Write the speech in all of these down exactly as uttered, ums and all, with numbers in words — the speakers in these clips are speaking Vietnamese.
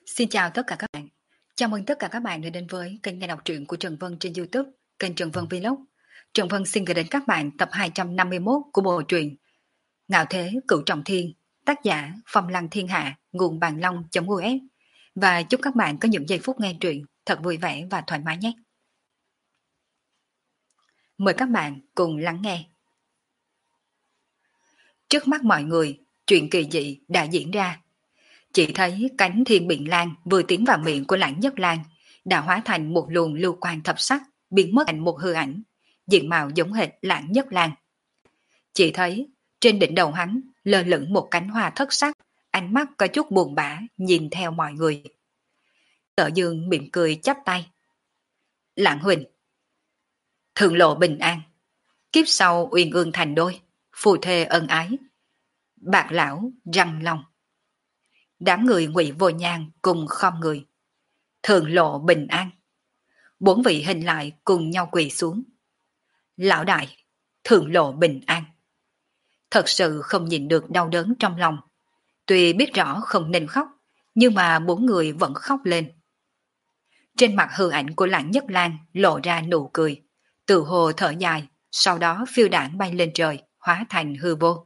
Xin chào tất cả các bạn. Chào mừng tất cả các bạn đã đến với kênh nghe đọc truyện của Trần Vân trên YouTube, kênh Trần Vân Vlog. Trần Vân xin gửi đến các bạn tập hai trăm năm mươi mốt của bộ truyện Ngạo Thế Cửu Trọng Thiên, tác giả Phong Lăng Thiên Hạ, nguồn bàn long.us. Và chúc các bạn có những giây phút nghe truyện thật vui vẻ và thoải mái nhé. Mời các bạn cùng lắng nghe. Trước mắt mọi người, chuyện kỳ dị đã diễn ra. Chỉ thấy cánh thiên biển lan vừa tiến vào miệng của Lãng Nhất Lan đã hóa thành một luồng lưu quang thập sắc, biến mất thành một hư ảnh, diện mạo giống hệt Lãng Nhất Lan. Chỉ thấy trên đỉnh đầu hắn lơ lửng một cánh hoa thất sắc, ánh mắt có chút buồn bã nhìn theo mọi người. Sở Dương mỉm cười chắp tay. Lãng huynh, thượng lộ bình an, kiếp sau uyên ương thành đôi, phù thê ân ái, bạc lão răng long. Đám người Ngụy Vô Nhan cùng khom người. Thượng lộ bình an. Bốn vị hình lại cùng nhau quỳ xuống. Lão đại, thượng lộ bình an. Thật sự không nhìn được đau đớn trong lòng. Tuy biết rõ không nên khóc, nhưng mà bốn người vẫn khóc lên. Trên mặt hư ảnh của Lãng Nhất Lan lộ ra nụ cười, tự hồ thở dài, sau đó phiêu đảng bay lên trời, hóa thành hư vô.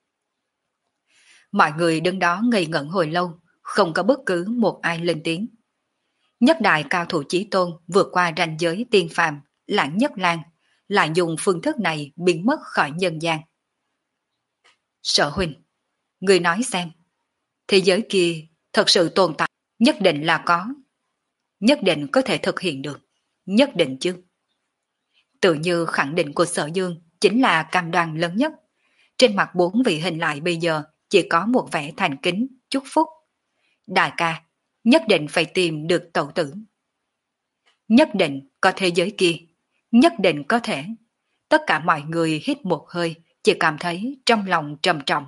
Mọi người đứng đó ngây ngẩn hồi lâu, không có bất cứ một ai lên tiếng. Nhất đại cao thủ chí tôn vượt qua ranh giới tiên phàm, Lãng Nhất Lan, lại dùng phương thức này biến mất khỏi nhân gian. Sở huynh, người nói xem, thế giới kia thật sự tồn tại, nhất định là có, nhất định có thể thực hiện được, nhất định chứ. Tự như khẳng định của Sở Dương chính là cam đoan lớn nhất. Trên mặt bốn vị hình lại bây giờ chỉ có một vẻ thành kính, chúc phúc. Đại ca, nhất định phải tìm được tẩu tử. Nhất định có thế giới kia, nhất định có thể. Tất cả mọi người hít một hơi, chỉ cảm thấy trong lòng trầm trọng.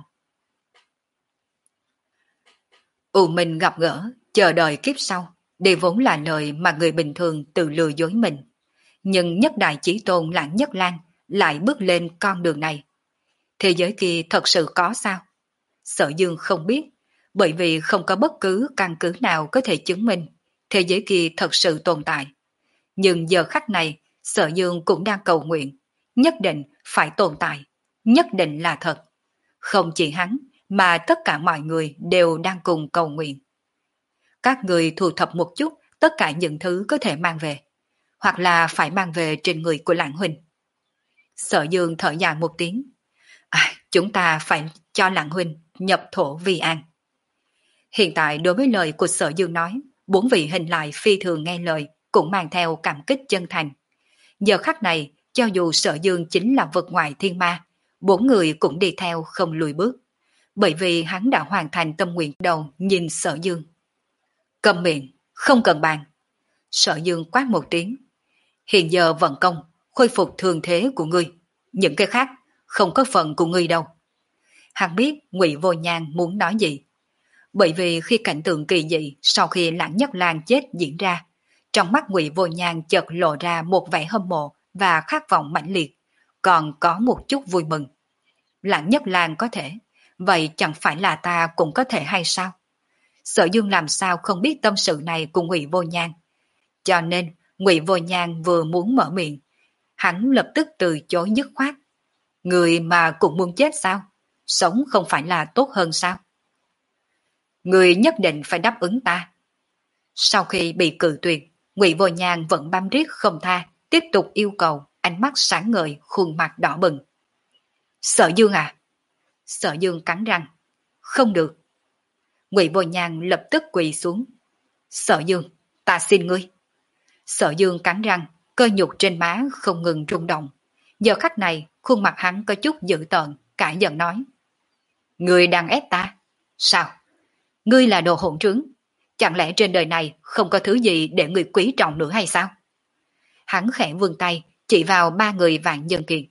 U Minh gặp gỡ, chờ đợi kiếp sau, đây vốn là lời mà người bình thường tự lừa dối mình. Nhưng nhất đại chí tôn Lãng Nhất Lan lại bước lên con đường này. Thế giới kia thật sự có sao? Sở Dương không biết, bởi vì không có bất cứ căn cứ nào có thể chứng minh thế giới kia thật sự tồn tại. Nhưng giờ khắc này, Sở Dương cũng đang cầu nguyện, nhất định phải tồn tại, nhất định là thật. Không chỉ hắn, mà tất cả mọi người đều đang cùng cầu nguyện. Các người thu thập một chút tất cả những thứ có thể mang về, hoặc là phải mang về trên người của Lãng huynh. Sở Dương thở dài một tiếng. À, chúng ta phải cho Lãng huynh nhập thổ vi an. Hiện tại đối với lời của Sở Dương nói, bốn vị hình lại phi thường nghe lời, cũng mang theo cảm kích chân thành. Giờ khắc này, cho dù Sở Dương chính là vật ngoài thiên ma, bốn người cũng đi theo không lùi bước, bởi vì hắn đã hoàn thành tâm nguyện đầu nhìn Sở Dương. Cầm miệng, không cần bàn. Sở Dương quát một tiếng. Hiện giờ vận công, khôi phục thường thế của ngươi. Những cái khác, không có phần của ngươi đâu. Hắn biết Ngụy Vô Nhan muốn nói gì. Bởi vì khi cảnh tượng kỳ dị sau khi Lãng Nhất Lan chết diễn ra, trong mắt Ngụy Vô Nhan chợt lộ ra một vẻ hâm mộ và khát vọng mãnh liệt, còn có một chút vui mừng. Lãng Nhất Lan có thể, vậy chẳng phải là ta cũng có thể hay sao? Sở Dương làm sao không biết tâm sự này của Ngụy Vô Nhan. Cho nên Ngụy Vô Nhan vừa muốn mở miệng, hắn lập tức từ chối dứt khoát. Người mà cũng muốn chết sao? Sống không phải là tốt hơn sao? Người nhất định phải đáp ứng ta. Sau khi bị cự tuyệt, Ngụy Vô Nhan vẫn bám riết không tha, tiếp tục yêu cầu, ánh mắt sáng ngời, khuôn mặt đỏ bừng. Sở Dương à? Sở Dương cắn răng. Không được. Ngụy Vô Nhan lập tức quỳ xuống. Sở Dương, ta xin ngươi. Sở Dương cắn răng, cơ nhục trên má không ngừng rung động. Giờ khắc này, khuôn mặt hắn có chút dữ tợn, cãi giận nói. Ngươi đang ép ta? Sao? Ngươi là đồ hỗn trướng. Chẳng lẽ trên đời này không có thứ gì để người quý trọng nữa hay sao? Hắn khẽ vươn tay, chỉ vào ba người Vạn Nhân Kiệt.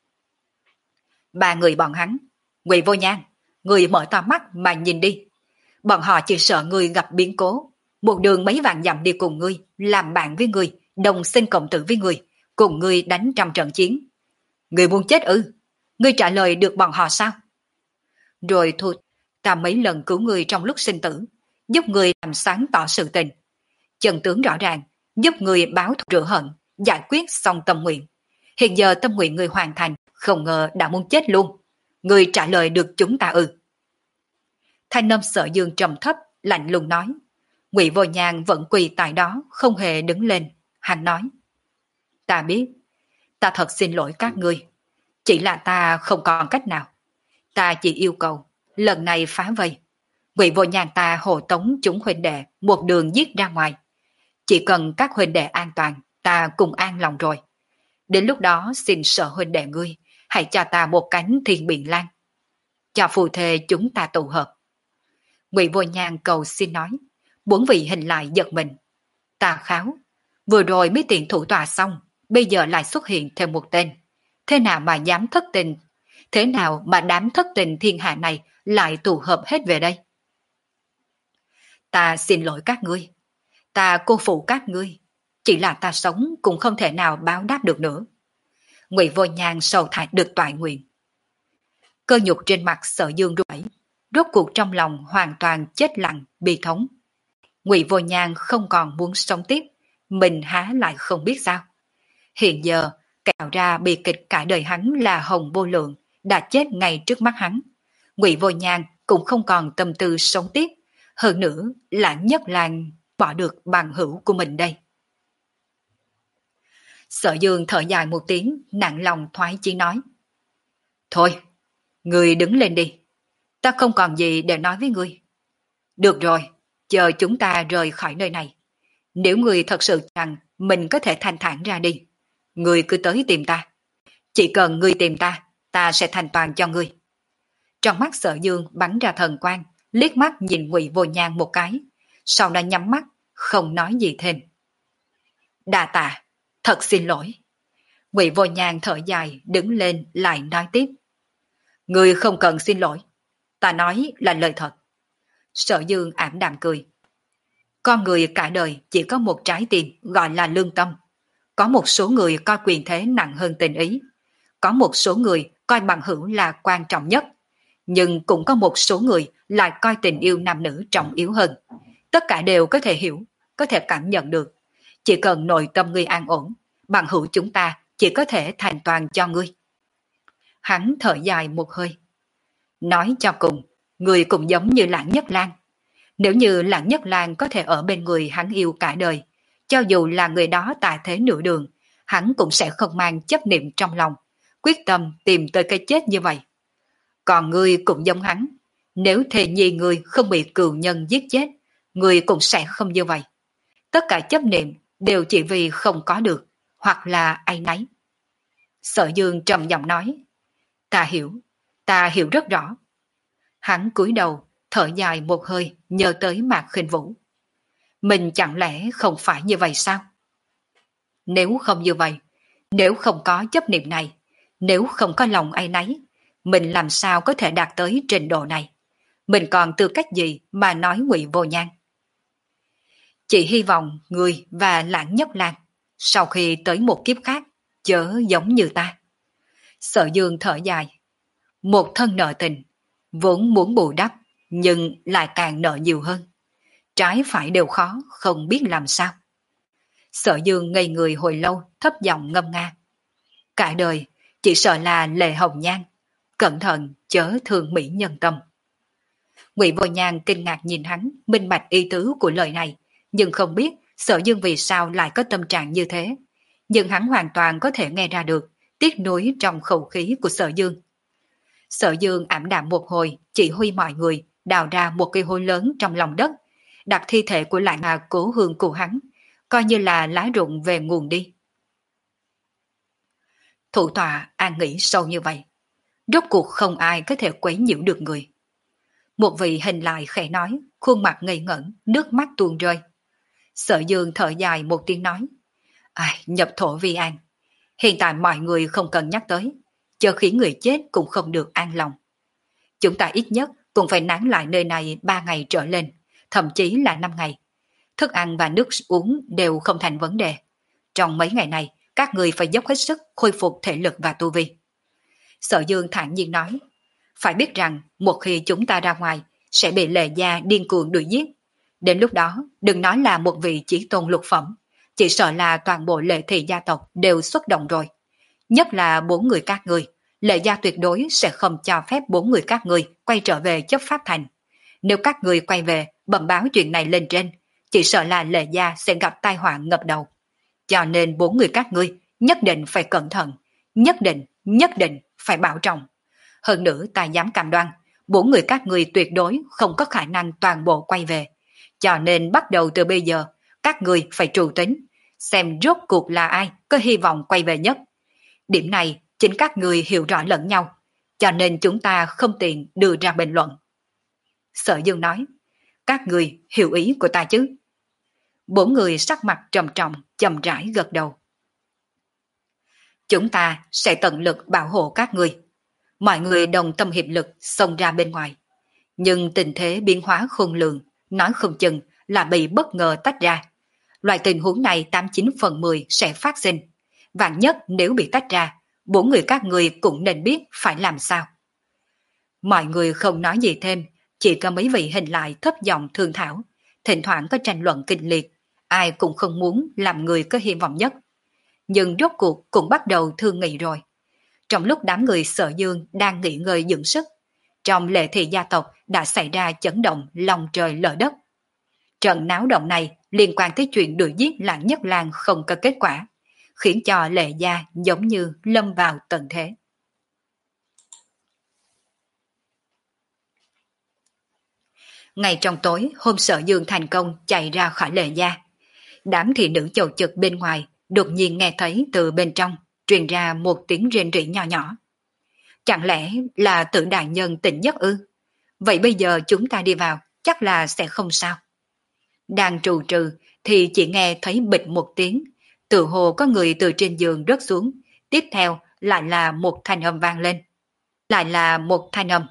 Ba người bọn hắn. Ngụy Vô Nhan, người mở to mắt mà nhìn đi. Bọn họ chỉ sợ ngươi gặp biến cố. Một đường mấy vạn dặm đi cùng ngươi, làm bạn với ngươi, đồng sinh cộng tử với ngươi, cùng ngươi đánh trăm trận chiến. Ngươi muốn chết ư? Ngươi trả lời được bọn họ sao? Rồi thôi, ta mấy lần cứu ngươi trong lúc sinh tử, giúp người làm sáng tỏ sự tình. Chân tướng rõ ràng, giúp người báo thù rửa hận, giải quyết xong tâm nguyện. Hiện giờ tâm nguyện người hoàn thành, không ngờ đã muốn chết luôn. Người trả lời được chúng ta ư? Thanh âm Sở Dương trầm thấp, lạnh lùng nói. Ngụy Vô Nhàn vẫn quỳ tại đó, không hề đứng lên. Hắn nói. Ta biết, ta thật xin lỗi các ngươi. Chỉ là ta không còn cách nào. Ta chỉ yêu cầu, lần này phá vây. Ngụy Vô Nhàn ta hộ tống chúng huynh đệ một đường giết ra ngoài. Chỉ cần các huynh đệ an toàn, ta cùng an lòng rồi. Đến lúc đó xin sở huynh đệ ngươi, hãy cho ta một cánh thiên biển lan. Cho phù thề chúng ta tụ hợp. Ngụy Vô Nhàn cầu xin nói, bốn vị hình lại giật mình. Ta kháo, vừa rồi mới tiện thủ tòa xong, bây giờ lại xuất hiện thêm một tên. Thế nào mà dám thất tình? Thế nào mà đám thất tình thiên hạ này lại tụ hợp hết về đây? Ta xin lỗi các ngươi. Ta cô phụ các ngươi. Chỉ là ta sống cũng không thể nào báo đáp được nữa. Ngụy Vô Nhàn sầu thải được toại nguyện. Cơ nhục trên mặt Sở Dương rủi, rốt cuộc trong lòng hoàn toàn chết lặng, bi thống. Ngụy Vô Nhàn không còn muốn sống tiếp, mình há lại không biết sao. Hiện giờ, kẹo ra bi kịch cả đời hắn là Hồng Vô Lượng, đã chết ngay trước mắt hắn. Ngụy Vô Nhàn cũng không còn tâm tư sống tiếp, hơn nữa Lãng Nhất Lang bỏ được bằng hữu của mình đây. Sở Dương thở dài một tiếng, nặng lòng thoái chí nói. Thôi, ngươi đứng lên đi. Ta không còn gì để nói với ngươi. Được rồi, chờ chúng ta rời khỏi nơi này. Nếu ngươi thật sự rằng mình có thể thanh thản ra đi, ngươi cứ tới tìm ta. Chỉ cần ngươi tìm ta, ta sẽ thành toàn cho ngươi. Trong mắt Sở Dương bắn ra thần quang, liếc mắt nhìn Ngụy Vô Nhàn một cái, sau đó nhắm mắt, không nói gì thêm. Đa tạ, thật xin lỗi. Ngụy Vô Nhàn thở dài, đứng lên lại nói tiếp. Ngươi không cần xin lỗi, ta nói là lời thật. Sở Dương ảm đạm cười. Con người cả đời chỉ có một trái tim gọi là lương tâm. Có một số người coi quyền thế nặng hơn tình ý. Có một số người coi bằng hữu là quan trọng nhất. Nhưng cũng có một số người lại coi tình yêu nam nữ trọng yếu hơn. Tất cả đều có thể hiểu, có thể cảm nhận được. Chỉ cần nội tâm ngươi an ổn, bằng hữu chúng ta chỉ có thể thành toàn cho ngươi. Hắn thở dài một hơi. Nói cho cùng, người cũng giống như Lãng Nhất Lang. Nếu như Lãng Nhất Lang có thể ở bên người hắn yêu cả đời, cho dù là người đó tà thế nửa đường, hắn cũng sẽ không mang chấp niệm trong lòng, quyết tâm tìm tới cái chết như vậy. Còn ngươi cũng giống hắn, nếu thề nhi ngươi không bị cừu nhân giết chết, ngươi cũng sẽ không như vậy. Tất cả chấp niệm đều chỉ vì không có được, hoặc là áy náy. Sở Dương trầm giọng nói, ta hiểu, ta hiểu rất rõ. Hắn cúi đầu, thở dài một hơi, nhớ tới Mạc Khinh Vũ. Mình chẳng lẽ không phải như vậy sao? Nếu không như vậy, nếu không có chấp niệm này, nếu không có lòng áy náy, mình làm sao có thể đạt tới trình độ này? Mình còn tư cách gì mà nói Ngụy Vô Nhàn? Chỉ hy vọng người và Lãng Nhất Lang sau khi tới một kiếp khác chớ giống như ta. Sở Dương thở dài. Một thân nợ tình, vốn muốn bù đắp, nhưng lại càng nợ nhiều hơn. Trái phải đều khó, không biết làm sao. Sở Dương ngây người hồi lâu, thấp giọng ngâm nga. Cả đời, chỉ sợ là Lệ Hồng Nhan, cẩn thận chớ thương mỹ nhân tâm. Ngụy Vô Nhan kinh ngạc nhìn hắn, minh bạch ý tứ của lời này, nhưng không biết Sở Dương vì sao lại có tâm trạng như thế. Nhưng hắn hoàn toàn có thể nghe ra được tiếc nuối trong khẩu khí của Sở Dương. Sở Dương ảm đạm một hồi, chỉ huy mọi người đào ra một cây hố lớn trong lòng đất, đặt thi thể của Lại Hà cố hương của hắn, coi như là lá rụng về nguồn đi. Thủ tọa an nghỉ sâu như vậy, rốt cuộc không ai có thể quấy nhiễu được người. Một vị hình lại khẽ nói, khuôn mặt ngây ngẩn, nước mắt tuôn rơi. Sở Dương thở dài một tiếng nói, ai, nhập thổ vi an. Hiện tại mọi người không cần nhắc tới, chờ khiến người chết cũng không được an lòng. Chúng ta ít nhất cũng phải nán lại nơi này ba ngày trở lên, thậm chí là năm ngày. Thức ăn và nước uống đều không thành vấn đề. Trong mấy ngày này, các người phải dốc hết sức khôi phục thể lực và tu vi. Sở Dương thản nhiên nói, phải biết rằng một khi chúng ta ra ngoài sẽ bị Lệ Gia điên cuồng đuổi giết. Đến lúc đó, đừng nói là một vị chí tôn lục phẩm, chỉ sợ là toàn bộ Lệ Thị gia tộc đều xuất động rồi. Nhất là bốn người các ngươi, Lệ gia tuyệt đối sẽ không cho phép bốn người các ngươi quay trở về chấp pháp thành. Nếu các ngươi quay về, bẩm báo chuyện này lên trên, chỉ sợ là Lệ gia sẽ gặp tai họa ngập đầu. Cho nên bốn người các ngươi nhất định phải cẩn thận, nhất định, nhất định phải bảo trọng. Hơn nữa ta dám cam đoan, bốn người các ngươi tuyệt đối không có khả năng toàn bộ quay về. Cho nên bắt đầu từ bây giờ, các ngươi phải trụ tính, xem rốt cuộc là ai có hy vọng quay về nhất. Điểm này chính các ngươi hiểu rõ lẫn nhau, cho nên chúng ta không tiện đưa ra bình luận. Sở Dương nói, các ngươi hiểu ý của ta chứ? Bốn người sắc mặt trầm trọng, chậm rãi gật đầu. Chúng ta sẽ tận lực bảo hộ các ngươi. Mọi người đồng tâm hiệp lực xông ra bên ngoài. Nhưng tình thế biến hóa khôn lường, nói không chừng là bị bất ngờ tách ra. Loại tình huống này tám mươi chín phần mười sẽ phát sinh. Vạn nhất nếu bị tách ra, bốn người các ngươi cũng nên biết phải làm sao. Mọi người không nói gì thêm, chỉ có mấy vị hình lại thấp giọng thương thảo, thỉnh thoảng có tranh luận kịch liệt, ai cũng không muốn làm người có hy vọng nhất. Nhưng rốt cuộc cũng bắt đầu thương nghị rồi. Trong lúc đám người Sở Dương đang nghỉ ngơi dưỡng sức, trong Lệ Thị gia tộc đã xảy ra chấn động lòng trời lở đất. Trận náo động này liên quan tới chuyện đuổi giết Lãng Nhất Lang không có kết quả, khiến cho Lệ gia giống như lâm vào tận thế. Ngày trong tối, hôm Sở Dương thành công chạy ra khỏi Lệ gia. Đám thị nữ chầu chực bên ngoài đột nhiên nghe thấy từ bên trong truyền ra một tiếng rên rỉ nhỏ nhỏ. Chẳng lẽ là Tử đại nhân tỉnh giấc ư? Vậy bây giờ chúng ta đi vào, chắc là sẽ không sao. Đang trù trừ thì chỉ nghe thấy bịch một tiếng, tự hồ có người từ trên giường rớt xuống, tiếp theo lại là một thanh âm vang lên. Lại là một thanh âm.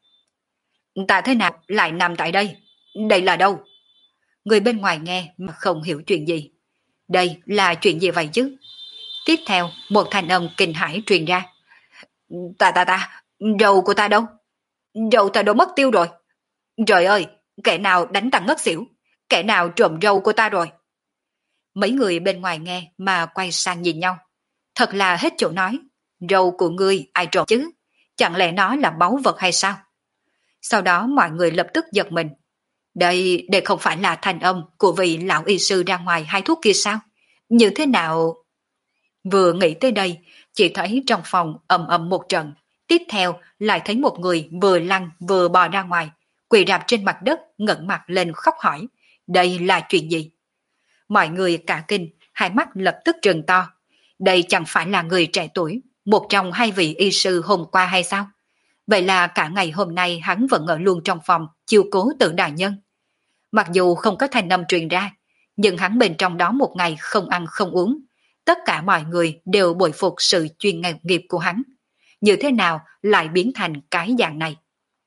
Ta thế nào lại nằm tại đây? Đây là đâu? Người bên ngoài nghe mà không hiểu chuyện gì. Đây là chuyện gì vậy chứ? Tiếp theo một thanh âm kinh hãi truyền ra. Ta ta ta, râu của ta đâu? Râu ta đâu mất tiêu rồi. Trời ơi, kẻ nào đánh ta ngất xỉu? Kẻ nào trộm râu của ta rồi? Mấy người bên ngoài nghe mà quay sang nhìn nhau. Thật là hết chỗ nói. Râu của ngươi ai trộm chứ? Chẳng lẽ nó là báu vật hay sao? Sau đó mọi người lập tức giật mình. Đây, đây không phải là thanh âm của vị lão y sư ra ngoài hai thuốc kia sao? Như thế nào? Vừa nghĩ tới đây, chỉ thấy trong phòng ầm ầm một trận. Tiếp theo lại thấy một người vừa lăn vừa bò ra ngoài, quỳ rạp trên mặt đất ngẩng mặt lên khóc hỏi. Đây là chuyện gì? Mọi người cả kinh, hai mắt lập tức trừng to. Đây chẳng phải là người trẻ tuổi, một trong hai vị y sư hôm qua hay sao? Vậy là cả ngày hôm nay hắn vẫn ở luôn trong phòng, chiêu cố Tử đại nhân. Mặc dù không có thanh âm truyền ra, nhưng hắn bên trong đó một ngày không ăn không uống. Tất cả mọi người đều bội phục sự chuyên nghiệp của hắn. Như thế nào lại biến thành cái dạng này?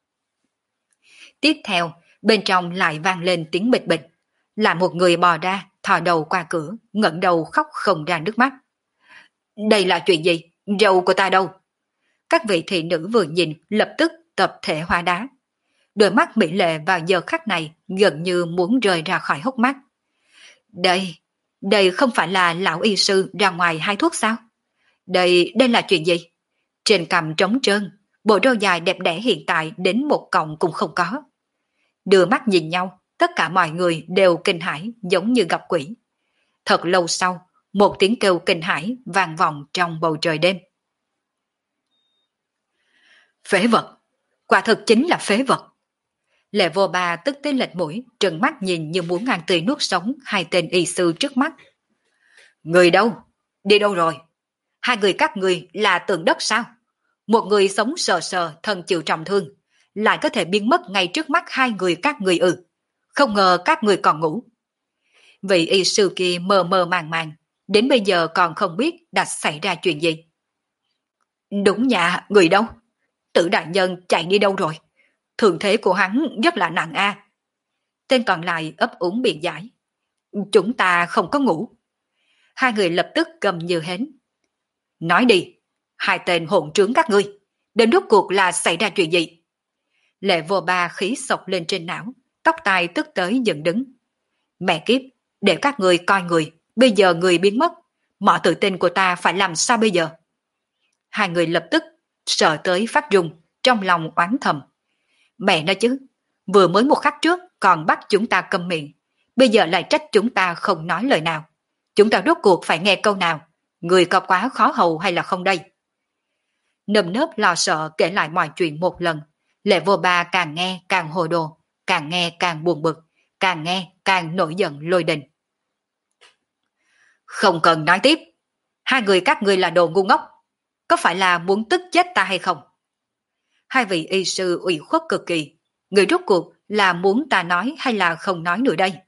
Tiếp theo, bên trong lại vang lên tiếng bịch bịch. Là một người bò ra, thò đầu qua cửa, ngẩng đầu khóc không ra nước mắt. Đây là chuyện gì? Râu của ta đâu? Các vị thị nữ vừa nhìn lập tức tập thể hóa đá. Đôi mắt mỹ lệ vào giờ khắc này gần như muốn rời ra khỏi hốc mắt. Đây, đây không phải là lão y sư ra ngoài hai thuốc sao? Đây, đây là chuyện gì? Trên cằm trống trơn, bộ râu dài đẹp đẽ hiện tại đến một cọng cũng không có. Đưa mắt nhìn nhau, tất cả mọi người đều kinh hãi giống như gặp quỷ. Thật lâu sau, một tiếng kêu kinh hãi vang vọng trong bầu trời đêm. Phế vật, quả thực chính là phế vật. Lệ Vô Ba tức tới lệch mũi, trừng mắt nhìn như muốn ngang tươi nuốt sống hai tên y sư trước mắt. Người đâu? Đi đâu rồi? Hai người các người là tượng đất sao? Một người sống sờ sờ thân chịu trọng thương, lại có thể biến mất ngay trước mắt hai người các người ư? Không ngờ các người còn ngủ. Vị y sư kia mơ mơ màng màng, đến bây giờ còn không biết đã xảy ra chuyện gì. Đúng nhà, người đâu? Tử đại nhân chạy đi đâu rồi? Thường thế của hắn rất là nặng a. Tên còn lại ấp úng biện giải. Chúng ta không có ngủ. Hai người lập tức cầm như hến. Nói đi, hai tên hỗn trướng các ngươi, đến rốt cuộc là xảy ra chuyện gì? Lệ Vô Ba khí sộc lên trên não, tóc tai tức tới dựng đứng, Mẹ kiếp, để các người coi người, bây giờ người biến mất, mọi tự tin của ta phải làm sao bây giờ? Hai người lập tức sợ tới phát run, trong lòng oán thầm. Mẹ nói chứ, vừa mới một khắc trước còn bắt chúng ta câm miệng, bây giờ lại trách chúng ta không nói lời nào. Chúng ta rốt cuộc phải nghe câu nào? Người có quá khó hầu hay là không đây? Nơm nớp lo sợ kể lại mọi chuyện một lần. Lệ Vô Ba càng nghe càng hồ đồ, càng nghe càng buồn bực, càng nghe càng nổi giận lôi đình. Không cần nói tiếp. Hai người các ngươi là đồ ngu ngốc. Có phải là muốn tức chết ta hay không? Hai vị y sư ủy khuất cực kỳ. Người rốt cuộc là muốn ta nói hay là không nói nữa đây?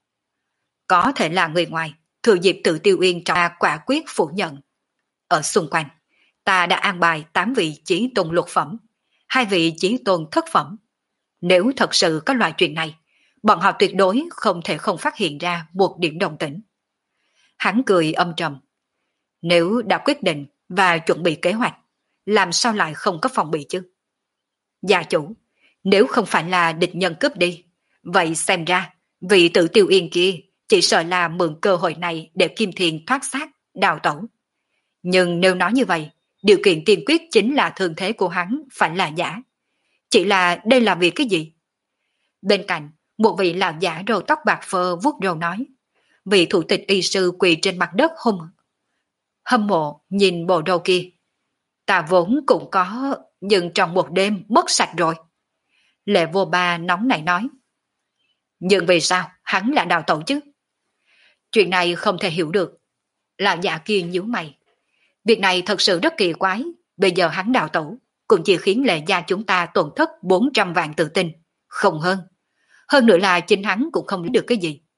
Có thể là người ngoài. Thừa dịp Tự Tiêu Uyên trong quả quyết phủ nhận. Ở xung quanh, ta đã an bài tám vị chí tôn lục phẩm, hai vị chí tôn thất phẩm. Nếu thật sự có loại chuyện này, bọn họ tuyệt đối không thể không phát hiện ra một điểm đồng tĩnh. Hắn cười âm trầm. Nếu đã quyết định và chuẩn bị kế hoạch, làm sao lại không có phòng bị chứ? Gia chủ, nếu không phải là địch nhân cướp đi, vậy xem ra vị Tự Tiêu Yên kia chỉ sợ là mượn cơ hội này để Kim Thiền thoát xác, đào tẩu. Nhưng nếu nói như vậy, điều kiện tiên quyết chính là thương thế của hắn phải là giả. Chỉ là đây là vì cái gì? Bên cạnh, một vị lão giả râu tóc bạc phơ vuốt râu nói. Vị thủ tịch y sư quỳ trên mặt đất hung hâm mộ nhìn bộ râu kia. Ta vốn cũng có, nhưng trong một đêm mất sạch rồi. Lệ Vô Ba nóng nảy nói. Nhưng vì sao hắn lại đào tẩu chứ? Chuyện này không thể hiểu được. Lão giả kia nhíu mày. Việc này thật sự rất kỳ quái. Bây giờ hắn đào tẩu cũng chỉ khiến Lệ gia chúng ta tổn thất bốn trăm vạn tự tin, không hơn. Hơn nữa là chính hắn cũng không lấy được cái gì.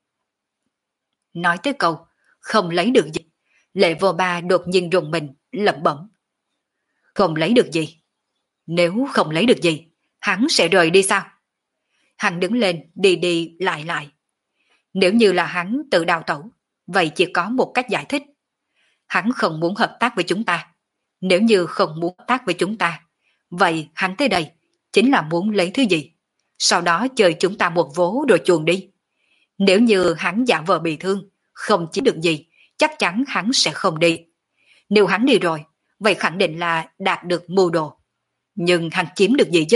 Nói tới câu không lấy được gì, Lệ Vô Ba đột nhiên rùng mình, lẩm bẩm. Không lấy được gì? Nếu không lấy được gì, hắn sẽ rời đi sao? Hắn đứng lên, đi đi lại lại. Nếu như là hắn tự đào tẩu, vậy chỉ có một cách giải thích. Hắn không muốn hợp tác với chúng ta. Nếu như không muốn hợp tác với chúng ta, vậy hắn tới đây chính là muốn lấy thứ gì? Sau đó chơi chúng ta một vố rồi chuồn đi. Nếu như hắn giả vờ bị thương, không chiếm được gì, chắc chắn hắn sẽ không đi. Nếu hắn đi rồi, vậy khẳng định là đạt được mưu đồ. Nhưng hắn chiếm được gì chứ?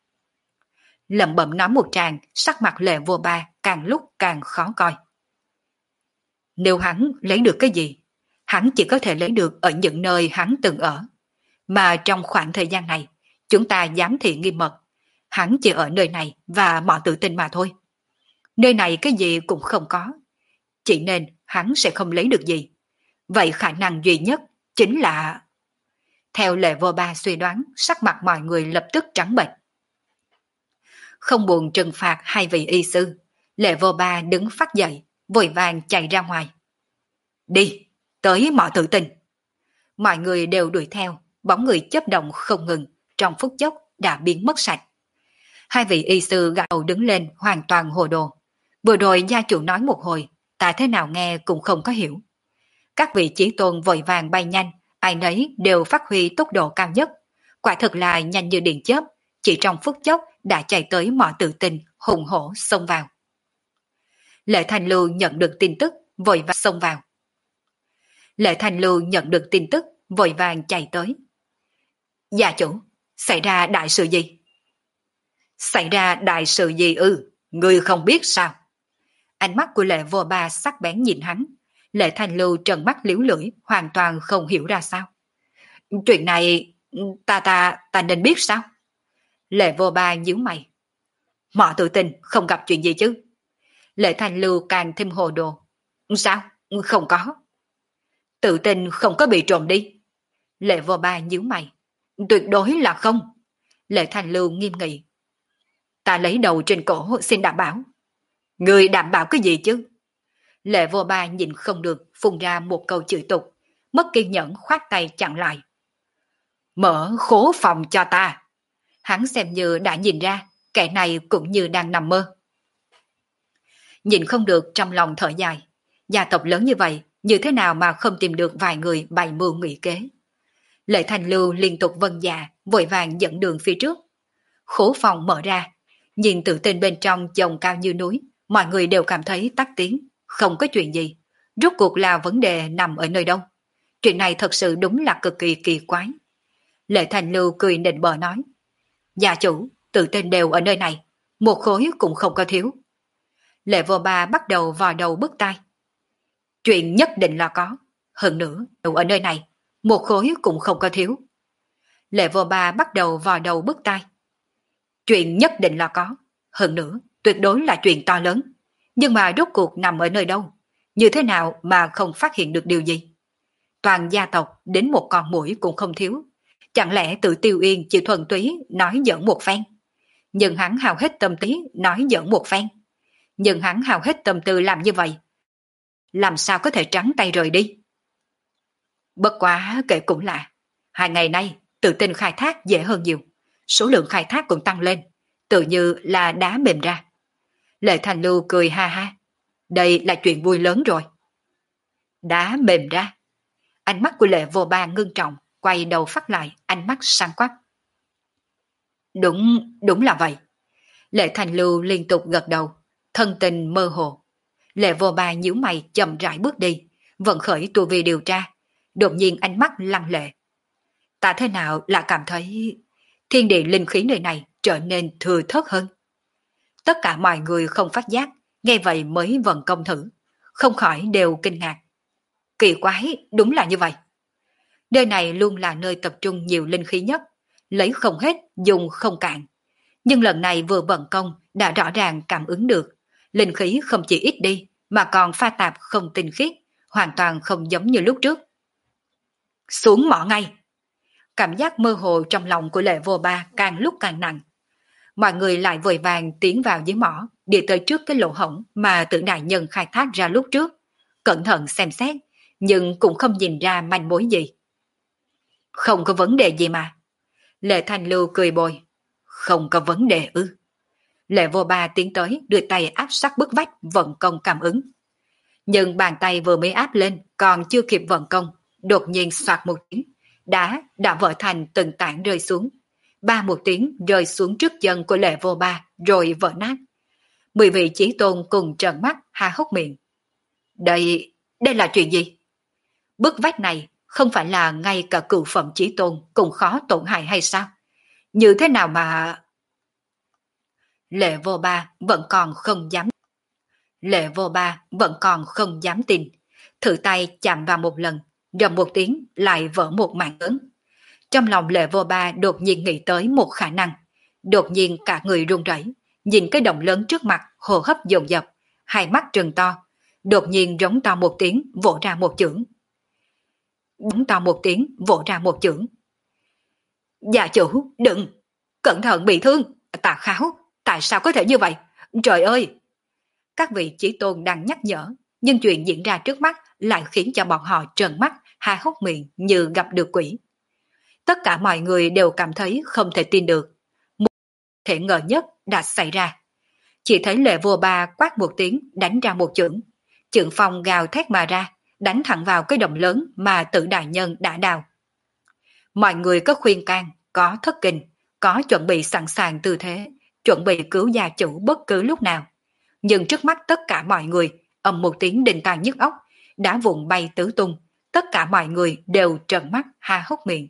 Lẩm bẩm nói một tràng, sắc mặt Lệ Vô Ba càng lúc càng khó coi. Nếu hắn lấy được cái gì, hắn chỉ có thể lấy được ở những nơi hắn từng ở. Mà trong khoảng thời gian này, chúng ta giám thị nghiêm mật. Hắn chỉ ở nơi này và mọi tự tin mà thôi. Nơi này cái gì cũng không có. Chỉ nên hắn sẽ không lấy được gì. Vậy khả năng duy nhất chính là... Theo Lệ Vô Ba suy đoán, sắc mặt mọi người lập tức trắng bệch. Không buồn trừng phạt hai vị y sư, Lệ Vô Ba đứng phát dậy, vội vàng chạy ra ngoài. Đi, tới mọi tự tin. Mọi người đều đuổi theo, bóng người chớp động không ngừng, trong phút chốc đã biến mất sạch. Hai vị y sư gật đầu đứng lên hoàn toàn hồ đồ. Vừa rồi gia chủ nói một hồi, ta thế nào nghe cũng không có hiểu. Các vị chí tôn vội vàng bay nhanh, ai nấy đều phát huy tốc độ cao nhất. Quả thực là nhanh như điện chớp, chỉ trong phút chốc đã chạy tới mỏ tự tin, hùng hổ xông vào. Lệ Thành Lưu nhận được tin tức, vội vàng xông vào. Lệ Thành Lưu nhận được tin tức, vội vàng chạy tới. Gia chủ, xảy ra đại sự gì? Xảy ra đại sự gì ư? Ngươi không biết sao? Ánh mắt của Lệ Vô Ba sắc bén nhìn hắn. Lệ Thành Lưu trợn mắt liếu lưỡi, hoàn toàn không hiểu ra sao. Chuyện này, ta ta, ta nên biết sao? Lệ Vô Ba nhíu mày. Mọ tự tin không gặp chuyện gì chứ? Lệ Thành Lưu càng thêm hồ đồ. Sao? Không có. Tự tin không có bị trộm đi. Lệ Vô Ba nhíu mày. Tuyệt đối là không. Lệ Thành Lưu nghiêm nghị. Ta lấy đầu trên cổ xin đảm bảo. Người đảm bảo cái gì chứ? Lệ Vô Ba nhìn không được, phun ra một câu chửi tục, mất kiên nhẫn khoát tay chặn lại. Mở khố phòng cho ta. Hắn xem như đã nhìn ra, kẻ này cũng như đang nằm mơ. Nhìn không được trong lòng thở dài, gia tộc lớn như vậy, như thế nào mà không tìm được vài người bày mưu nghị kế. Lệ Thành Lưu liên tục vâng dạ, vội vàng dẫn đường phía trước. Khố phòng mở ra, nhìn tự tin bên trong chồng cao như núi, Mọi người đều cảm thấy tắc tiếng, không có chuyện gì. Rốt cuộc là vấn đề nằm ở nơi đâu? Chuyện này thật sự đúng là cực kỳ kỳ quái. Lệ Thành Lưu cười nịnh bợ nói. Gia chủ, tự tin đều ở nơi này, một khối cũng không có thiếu. Lệ Vô Ba bắt đầu vò đầu bứt tai. Chuyện nhất định là có, hơn nữa đều ở nơi này, một khối cũng không có thiếu. Lệ Vô Ba bắt đầu vò đầu bứt tai. Chuyện nhất định là có, hơn nữa tuyệt đối là chuyện to lớn, nhưng mà rốt cuộc nằm ở nơi đâu, như thế nào mà không phát hiện được điều gì? Toàn gia tộc đến một con muỗi cũng không thiếu, chẳng lẽ tự Tiêu Yên chỉ thuần túy nói giỡn một phen? Nhưng hắn hao hết tâm trí nói giỡn một phen. Nhưng hắn hao hết tâm tư làm như vậy, làm sao có thể trắng tay rời đi? Bất quá kể cũng lạ, hai ngày nay tự tin khai thác dễ hơn nhiều, số lượng khai thác cũng tăng lên, tự như là đá mềm ra. Lệ Thành Lưu cười ha ha, đây là chuyện vui lớn rồi. Đá mềm ra. Ánh mắt của Lệ Vô Ba ngưng trọng, quay đầu phát lại, ánh mắt sáng quắc. Đúng, đúng là vậy. Lệ Thành Lưu liên tục gật đầu, thân tình mơ hồ. Lệ Vô Ba nhíu mày chậm rãi bước đi, vận khởi tu vi điều tra. Đột nhiên ánh mắt lăng lệ. Ta thế nào là cảm thấy thiên địa linh khí nơi này trở nên thừa thớt hơn. Tất cả mọi người không phát giác, nghe vậy mới vận công thử, không khỏi đều kinh ngạc. Kỳ quái, đúng là như vậy. Nơi này luôn là nơi tập trung nhiều linh khí nhất, lấy không hết, dùng không cạn. Nhưng lần này vừa vận công đã rõ ràng cảm ứng được, linh khí không chỉ ít đi mà còn pha tạp không tinh khiết, hoàn toàn không giống như lúc trước. Xuống mỏ ngay. Cảm giác mơ hồ trong lòng của Lệ Vô Ba càng lúc càng nặng. Mọi người lại vội vàng tiến vào dưới mỏ, đi tới trước cái lỗ hổng mà Tử đại nhân khai thác ra lúc trước. Cẩn thận xem xét, nhưng cũng không nhìn ra manh mối gì. Không có vấn đề gì mà. Lệ Thành Lưu cười bồi. Không có vấn đề ư. Lệ Vô Ba tiến tới đưa tay áp sát bức vách vận công cảm ứng. Nhưng bàn tay vừa mới áp lên còn chưa kịp vận công, đột nhiên soạt một tiếng, đá đã vỡ thành từng tảng rơi xuống. Ba một tiếng rơi xuống trước chân của Lệ Vô Ba rồi vỡ nát. Mười vị chí tôn cùng trợn mắt há hốc miệng. Đây, đây là chuyện gì? Bức vách này không phải là ngay cả cửu phẩm chí tôn cũng khó tổn hại hay sao? Như thế nào mà... Lệ Vô Ba vẫn còn không dám. Lệ Vô Ba vẫn còn không dám tin. Thử tay chạm vào một lần, rầm một tiếng lại vỡ một mảng lớn. Trong lòng Lệ Vô Ba đột nhiên nghĩ tới một khả năng. Đột nhiên cả người run rẩy, nhìn cái động lớn trước mặt, hô hấp dồn dập, hai mắt trừng to. Đột nhiên rống to một tiếng, vỗ ra một chưởng. Rống to một tiếng, vỗ ra một chưởng. Dạ chủ, đừng! Cẩn thận bị thương! Tà Kháo! Tại sao có thể như vậy? Trời ơi! Các vị chí tôn đang nhắc nhở, nhưng chuyện diễn ra trước mắt lại khiến cho bọn họ trợn mắt, há hốc miệng như gặp được quỷ. Tất cả mọi người đều cảm thấy không thể tin được. Một thể ngờ nhất đã xảy ra. Chỉ thấy Lệ Vô Ba quát một tiếng đánh ra một chưởng. Chưởng phong gào thét mà ra, đánh thẳng vào cái động lớn mà Tử đại nhân đã đào. Mọi người có khuyên can, có thất kinh, có chuẩn bị sẵn sàng tư thế, chuẩn bị cứu gia chủ bất cứ lúc nào. Nhưng trước mắt tất cả mọi người, ầm một tiếng đình tai nhức óc, đã vụn bay tứ tung, tất cả mọi người đều trợn mắt há hốc miệng.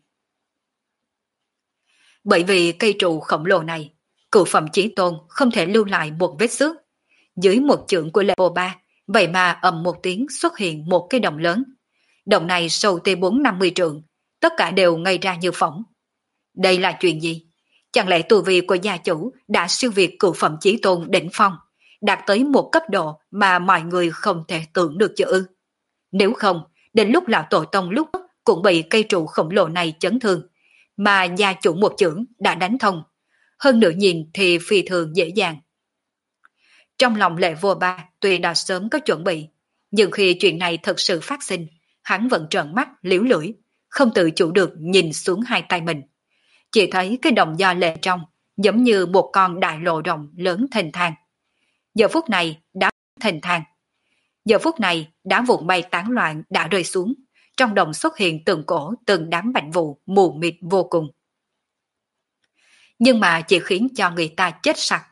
Bởi vì cây trụ khổng lồ này, cửu phẩm chí tôn không thể lưu lại một vết xước. Dưới một chưởng của Lệ Vô Ba, vậy mà ầm một tiếng xuất hiện một cái đồng lớn. Đồng này sâu tới bốn năm mươi trượng, tất cả đều ngây ra như phỏng. Đây là chuyện gì? Chẳng lẽ tu vi của gia chủ đã siêu việt cửu phẩm chí tôn đỉnh phong, đạt tới một cấp độ mà mọi người không thể tưởng được chứ ư? Nếu không, đến lúc lão tổ tông lúc cũng bị cây trụ khổng lồ này chấn thương, mà gia chủ một chưởng đã đánh thông. Hơn nữa nhìn thì phi thường dễ dàng. Trong lòng Lệ Vô Ba tuy đã sớm có chuẩn bị, nhưng khi chuyện này thật sự phát sinh, hắn vẫn trợn mắt liếu lưỡi, không tự chủ được nhìn xuống hai tay mình. Chỉ thấy cái đồng do lệ trong, giống như một con đại lộ rồng lớn thênh thang. Giờ phút này đã thênh thang. Giờ phút này đá vụn bay tán loạn đã rơi xuống, trong đồng xuất hiện từng cổ từng đám bạch vụ mù mịt vô cùng. Nhưng mà chỉ khiến cho người ta chết sặc,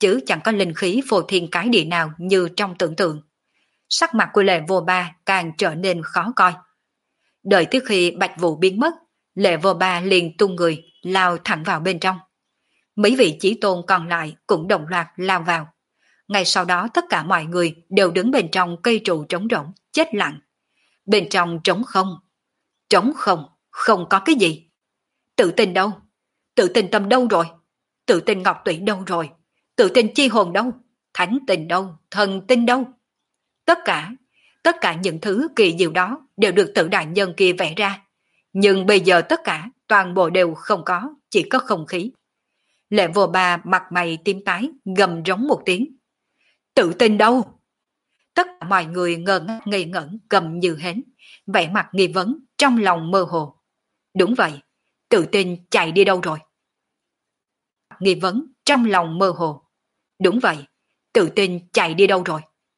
chứ chẳng có linh khí phô thiên cái địa nào như trong tưởng tượng. Sắc mặt của Lệ Vô Ba càng trở nên khó coi. Đợi tới khi Bạch Vũ biến mất, Lệ Vô Ba liền tung người, lao thẳng vào bên trong. Mấy vị chí tôn còn lại cũng đồng loạt lao vào. Ngay sau đó tất cả mọi người đều đứng bên trong cây trụ trống rỗng, chết lặng. Bên trong trống không. Trống không, không có cái gì. Tự tin đâu? Tự tin tâm đâu rồi? Tự tin ngọc tụy đâu rồi? Tự tin chi hồn đâu? Thánh tình đâu? Thần tinh đâu? Tất cả, tất cả những thứ kỳ diệu đó đều được tự đại nhân kia vẽ ra. Nhưng bây giờ tất cả, toàn bộ đều không có, chỉ có không khí. Lệ Vô Ba mặt mày tím tái, gầm rống một tiếng. Tự tin đâu? Tất cả mọi người ngơ ngác ngây ngẩn cầm như hến, vẻ mặt nghi vấn, trong lòng mơ hồ. Đúng vậy, tự tin chạy đi đâu rồi? Nghi vấn, trong lòng mơ hồ. Đúng vậy, tự tin chạy đi đâu rồi?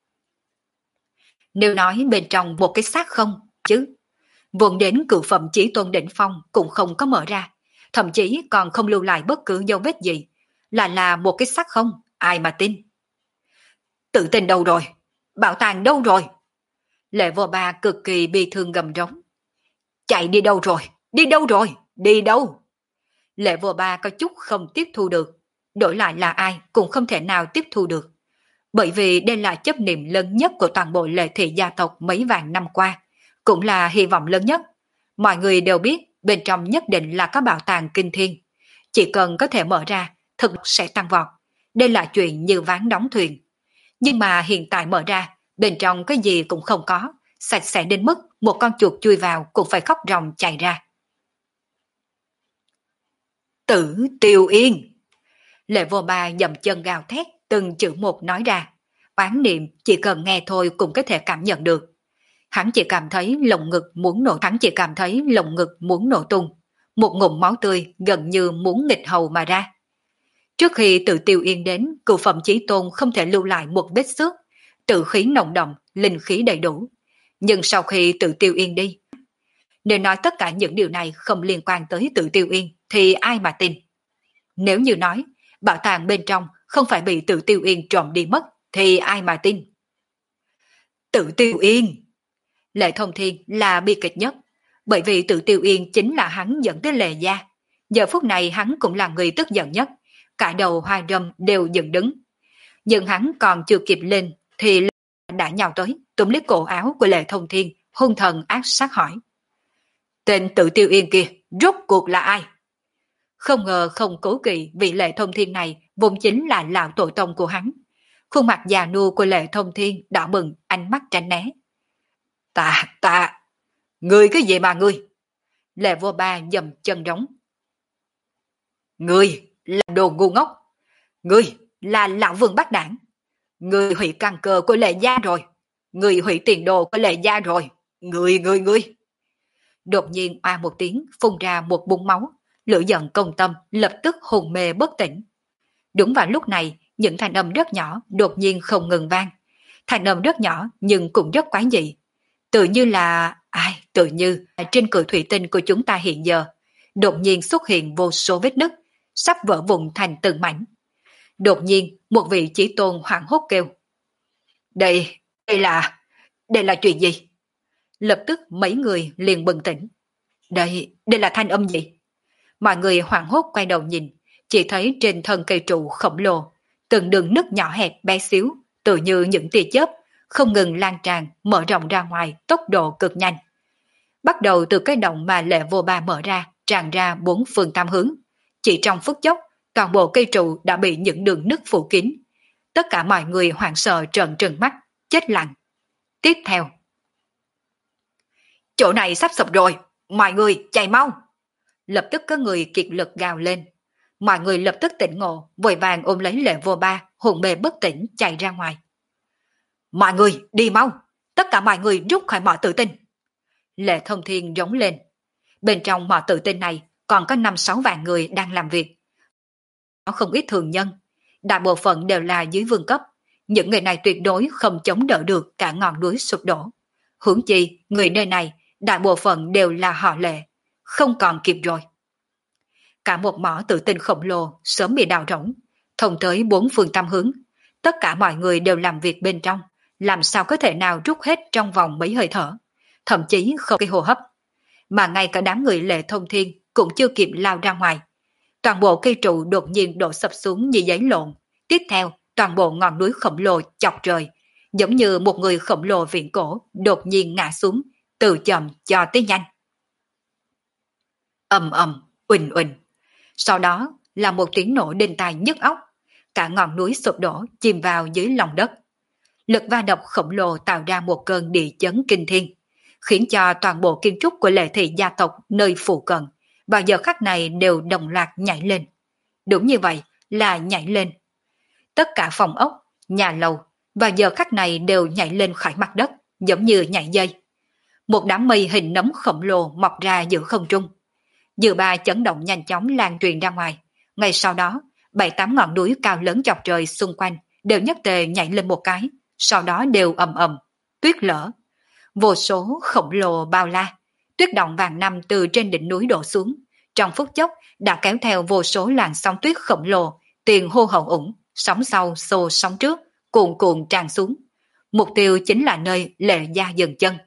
Nếu nói bên trong một cái xác không, chứ. Vốn đến cựu phẩm chí tôn đỉnh phong cũng không có mở ra, thậm chí còn không lưu lại bất cứ dấu vết gì. Là là một cái xác không, ai mà tin? Tự tin đâu rồi? Bảo tàng đâu rồi? Lệ Vô Ba cực kỳ bi thương gầm rống. Chạy đi đâu rồi? Đi đâu rồi? Đi đâu? Lệ Vô Ba có chút không tiếp thu được. Đổi lại là ai cũng không thể nào tiếp thu được. Bởi vì đây là chấp niệm lớn nhất của toàn bộ Lệ thị gia tộc mấy vạn năm qua. Cũng là hy vọng lớn nhất. Mọi người đều biết bên trong nhất định là có bảo tàng kinh thiên. Chỉ cần có thể mở ra, thực lực sẽ tăng vọt. Đây là chuyện như ván đóng thuyền. Nhưng mà hiện tại mở ra, bên trong cái gì cũng không có, sạch sẽ đến mức một con chuột chui vào cũng phải khóc ròng chạy ra. Tử Tiêu Yên! Lệ Vô Ba dậm chân gào thét, từng chữ một nói ra. Oán niệm chỉ cần nghe thôi cũng có thể cảm nhận được. Hắn chỉ cảm thấy lồng ngực muốn nổ, hắn chỉ cảm thấy lồng ngực muốn nổ tung. Một ngụm máu tươi gần như muốn nghịch hầu mà ra. Trước khi Tự Tiêu Yên đến, cựu phẩm chí tôn không thể lưu lại một vết xước, tự khí nồng đậm, linh khí đầy đủ. Nhưng sau khi Tự Tiêu Yên đi, nếu nói tất cả những điều này không liên quan tới Tự Tiêu Yên, thì ai mà tin? Nếu như nói, bảo tàng bên trong không phải bị Tự Tiêu Yên trộm đi mất, thì ai mà tin? Tự Tiêu Yên! Lệ Thông Thiên là bi kịch nhất, bởi vì Tự Tiêu Yên chính là hắn dẫn tới Lệ gia. Giờ phút này hắn cũng là người tức giận nhất, cả đầu hoa râm đều dựng đứng. Nhưng hắn còn chưa kịp lên, thì Lệ đã nhào tới, túm lấy cổ áo của Lệ Thông Thiên, hung thần ác sát hỏi. Tên Tự Tiêu Yên kia, rốt cuộc là ai? Không ngờ không cố kỵ vì Lệ Thông Thiên này vốn chính là lão tổ tông của hắn. Khuôn mặt già nua của Lệ Thông Thiên đỏ bừng, ánh mắt tránh né. Ta, ta, ngươi cái gì mà ngươi? Lệ Vô Ba dầm chân đóng. Ngươi là đồ ngu ngốc. Ngươi là lão vương bắt đảng. Ngươi hủy căn cơ của Lệ gia rồi. Ngươi hủy tiền đồ của Lệ gia rồi. Ngươi, ngươi, ngươi. Đột nhiên oa một tiếng phun ra một búng máu. Lửa giận công tâm lập tức hồn mê bất tỉnh. Đúng vào lúc này, những thanh âm rất nhỏ đột nhiên không ngừng vang. Thanh âm rất nhỏ nhưng cũng rất quái dị. Tự như là... ai? Tự như trên cửa thủy tinh của chúng ta hiện giờ, đột nhiên xuất hiện vô số vết nứt, sắp vỡ vụn thành từng mảnh. Đột nhiên, một vị chí tôn hoảng hốt kêu. Đây, đây là... đây là chuyện gì? Lập tức mấy người liền bừng tỉnh. Đây, đây là thanh âm gì? Mọi người hoảng hốt quay đầu nhìn, chỉ thấy trên thân cây trụ khổng lồ, từng đường nứt nhỏ hẹp bé xíu, tự như những tia chớp, không ngừng lan tràn, mở rộng ra ngoài tốc độ cực nhanh. Bắt đầu từ cái động mà Lệ Vô Ba mở ra, tràn ra bốn phương tam hướng. Chỉ trong phút chốc, toàn bộ cây trụ đã bị những đường nứt phủ kín. Tất cả mọi người hoảng sợ trợn trừng mắt, chết lặng. Tiếp theo, chỗ này sắp sụp rồi, mọi người chạy mau. Lập tức có người kiệt lực gào lên. Mọi người lập tức tỉnh ngộ, vội vàng ôm lấy Lệ Vô Ba, hồn mê bất tỉnh chạy ra ngoài. Mọi người đi mau, tất cả mọi người rút khỏi mỏ tự tinh. Lệ Thông Thiên rống lên. Bên trong mỏ tự tinh này còn có năm sáu vạn người đang làm việc. Có không ít thường nhân, đại bộ phận đều là dưới vương cấp. Những người này tuyệt đối không chống đỡ được cả ngọn núi sụp đổ. Huống chi, người nơi này, đại bộ phận đều là họ Lệ, không còn kịp rồi. Cả một mỏ tự tinh khổng lồ sớm bị đào rỗng, thông tới bốn phương tám hướng. Tất cả mọi người đều làm việc bên trong, làm sao có thể nào rút hết trong vòng mấy hơi thở, thậm chí không cái hô hấp. Mà ngay cả đám người Lệ Thông Thiên cũng chưa kịp lao ra ngoài. Toàn bộ cây trụ đột nhiên đổ sập xuống như giấy lộn. Tiếp theo, toàn bộ ngọn núi khổng lồ chọc trời, giống như một người khổng lồ viễn cổ đột nhiên ngã xuống, từ chậm cho tới nhanh. Ầm ầm, uỳnh uỳnh. Sau đó là một tiếng nổ đinh tai nhức óc, cả ngọn núi sụp đổ chìm vào dưới lòng đất. Lực va đập khổng lồ tạo ra một cơn địa chấn kinh thiên, khiến cho toàn bộ kiến trúc của Lệ thị gia tộc nơi phụ cận vào giờ khắc này đều đồng loạt nhảy lên. Đúng như vậy, là nhảy lên. Tất cả phòng ốc, nhà lầu vào giờ khắc này đều nhảy lên khỏi mặt đất, giống như nhảy dây. Một đám mây hình nấm khổng lồ mọc ra giữa không trung. Dư ba chấn động nhanh chóng lan truyền ra ngoài. Ngay sau đó, bảy tám ngọn núi cao lớn chọc trời xung quanh đều nhất tề nhảy lên một cái, sau đó đều ầm ầm, tuyết lở. Vô số khổng lồ bao la, tuyết động vàng năm từ trên đỉnh núi đổ xuống, trong phút chốc đã kéo theo vô số làn sóng tuyết khổng lồ, tiền hô hậu ủng, sóng sau xô sóng trước, cuồn cuộn tràn xuống. Mục tiêu chính là nơi Lệ gia dừng chân.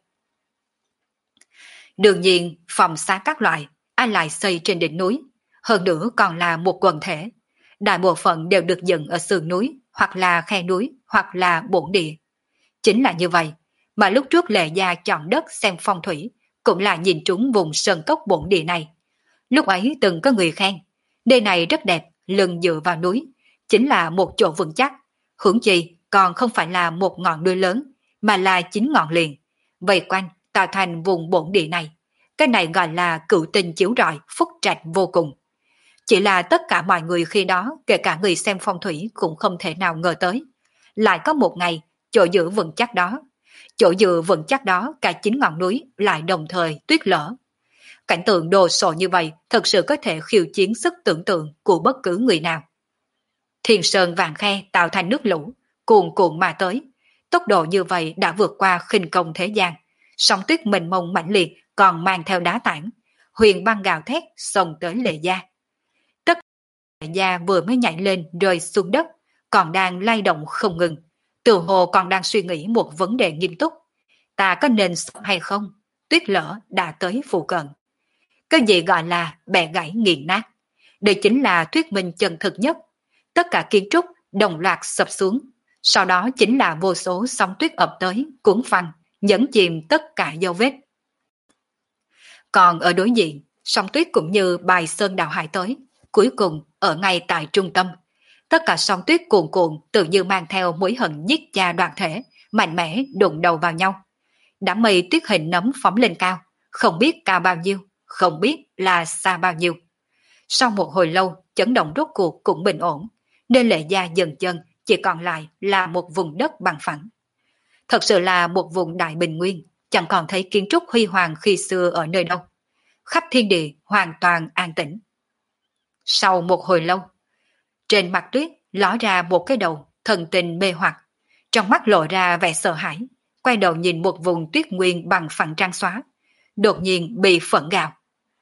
Đương nhiên, phòng xá các loại, ai lại xây trên đỉnh núi, hơn nữa còn là một quần thể. Đại bộ phận đều được dựng ở sườn núi, hoặc là khe núi, hoặc là bổn địa. Chính là như vậy, mà lúc trước Lệ gia chọn đất xem phong thủy, cũng là nhìn trúng vùng sơn cốc bổn địa này. Lúc ấy từng có người khen, nơi này rất đẹp, lưng dựa vào núi, chính là một chỗ vững chắc, huống chi còn không phải là một ngọn núi lớn, mà là chín ngọn liền, vây quanh tạo thành vùng bổn địa này. Cái này gọi là cửu tinh chiếu rọi, phúc trạch vô cùng. Chỉ là tất cả mọi người khi đó, kể cả người xem phong thủy cũng không thể nào ngờ tới. Lại có một ngày, chỗ dựa vững chắc đó, chỗ dựa vững chắc đó cả chín ngọn núi lại đồng thời tuyết lở. Cảnh tượng đồ sộ như vậy thật sự có thể khiêu chiến sức tưởng tượng của bất cứ người nào. Thiên sơn vàng khe tạo thành nước lũ, cuồn cuộn mà tới. Tốc độ như vậy đã vượt qua khinh công thế gian. Sóng tuyết mênh mông mãnh liệt còn mang theo đá tảng. Huyền băng gào thét xông tới Lệ gia. Tất cả Lệ gia vừa mới nhảy lên rơi xuống đất, còn đang lay động không ngừng. Từ hồ còn đang suy nghĩ một vấn đề nghiêm túc. Ta có nên sống hay không? Tuyết lở đã tới phụ cận. Cái gì gọi là bẻ gãy nghiền nát? Đây chính là thuyết minh chân thực nhất. Tất cả kiến trúc đồng loạt sập xuống. Sau đó chính là vô số sóng tuyết ập tới, cuốn phăng, nhấn chìm tất cả dấu vết. Còn ở đối diện, sóng tuyết cũng như bài sơn đào hải tới. Cuối cùng, ở ngay tại trung tâm, tất cả sóng tuyết cuồn cuộn tự như mang theo mối hận giết cha đoàn thể, mạnh mẽ đụng đầu vào nhau. Đám mây tuyết hình nấm phóng lên cao, không biết cao bao nhiêu, không biết là xa bao nhiêu. Sau một hồi lâu, chấn động rốt cuộc cũng bình ổn, nên Lệ gia dần chân chỉ còn lại là một vùng đất bằng phẳng. Thật sự là một vùng đại bình nguyên, chẳng còn thấy kiến trúc huy hoàng khi xưa ở nơi đâu. Khắp thiên địa hoàn toàn an tĩnh. Sau một hồi lâu, trên mặt tuyết ló ra một cái đầu thần tình mê hoặc, trong mắt lộ ra vẻ sợ hãi, quay đầu nhìn một vùng tuyết nguyên bằng phẳng trắng xóa, đột nhiên bị phẫn gào.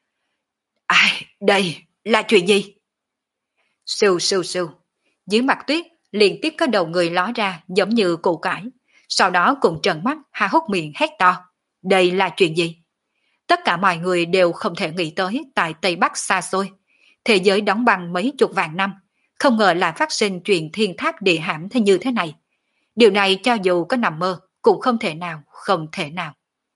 Ai, đây là chuyện gì? Sưu sưu sưu, dưới mặt tuyết liên tiếp có đầu người ló ra giống như củ cải, sau đó cùng trợn mắt há hốc miệng hét to. Đây là chuyện gì? Tất cả mọi người đều không thể nghĩ tới tại Tây Bắc xa xôi, thế giới đóng băng mấy chục vạn năm, không ngờ là phát sinh chuyện thiên thác địa hãm thế như thế này. Điều này cho dù có nằm mơ cũng không thể nào, không thể nào.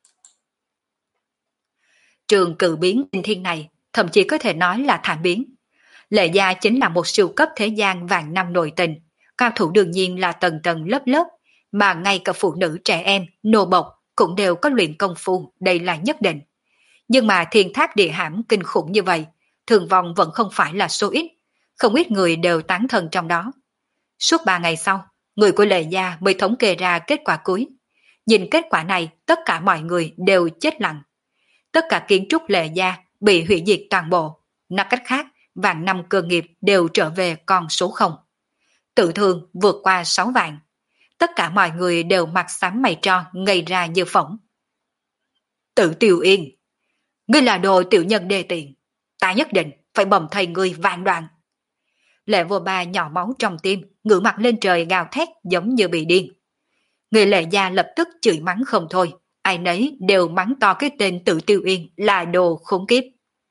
Trường cử biến kinh thiên này thậm chí có thể nói là thảm biến. Lệ gia chính là một siêu cấp thế gian vạn năm nội tình, cao thủ đương nhiên là tầng tầng lớp lớp, mà ngay cả phụ nữ trẻ em, nô bộc cũng đều có luyện công phu, đây là nhất định. Nhưng mà thiên thác địa hãm kinh khủng như vậy, thương vong vẫn không phải là số ít, không ít người đều tán thần trong đó. Suốt ba ngày sau, người của Lệ gia mới thống kê ra kết quả cuối. Nhìn kết quả này, tất cả mọi người đều chết lặng. Tất cả kiến trúc Lệ gia bị hủy diệt toàn bộ. Nói cách khác, vạn năm cơ nghiệp đều trở về con số không. Tự thương vượt qua sáu vạn. Tất cả mọi người đều mặt xám mày tro, ngây ra như phỏng. Tự Tiểu Yên, ngươi là đồ tiểu nhân đê tiện, ta nhất định phải bầm thây ngươi vạn đoạn. Lệ Vô Ba nhỏ máu trong tim, ngửa mặt lên trời gào thét giống như bị điên. Người Lệ gia lập tức chửi mắng không thôi, ai nấy đều mắng to cái tên Tự Tiêu Yên là đồ khốn kiếp.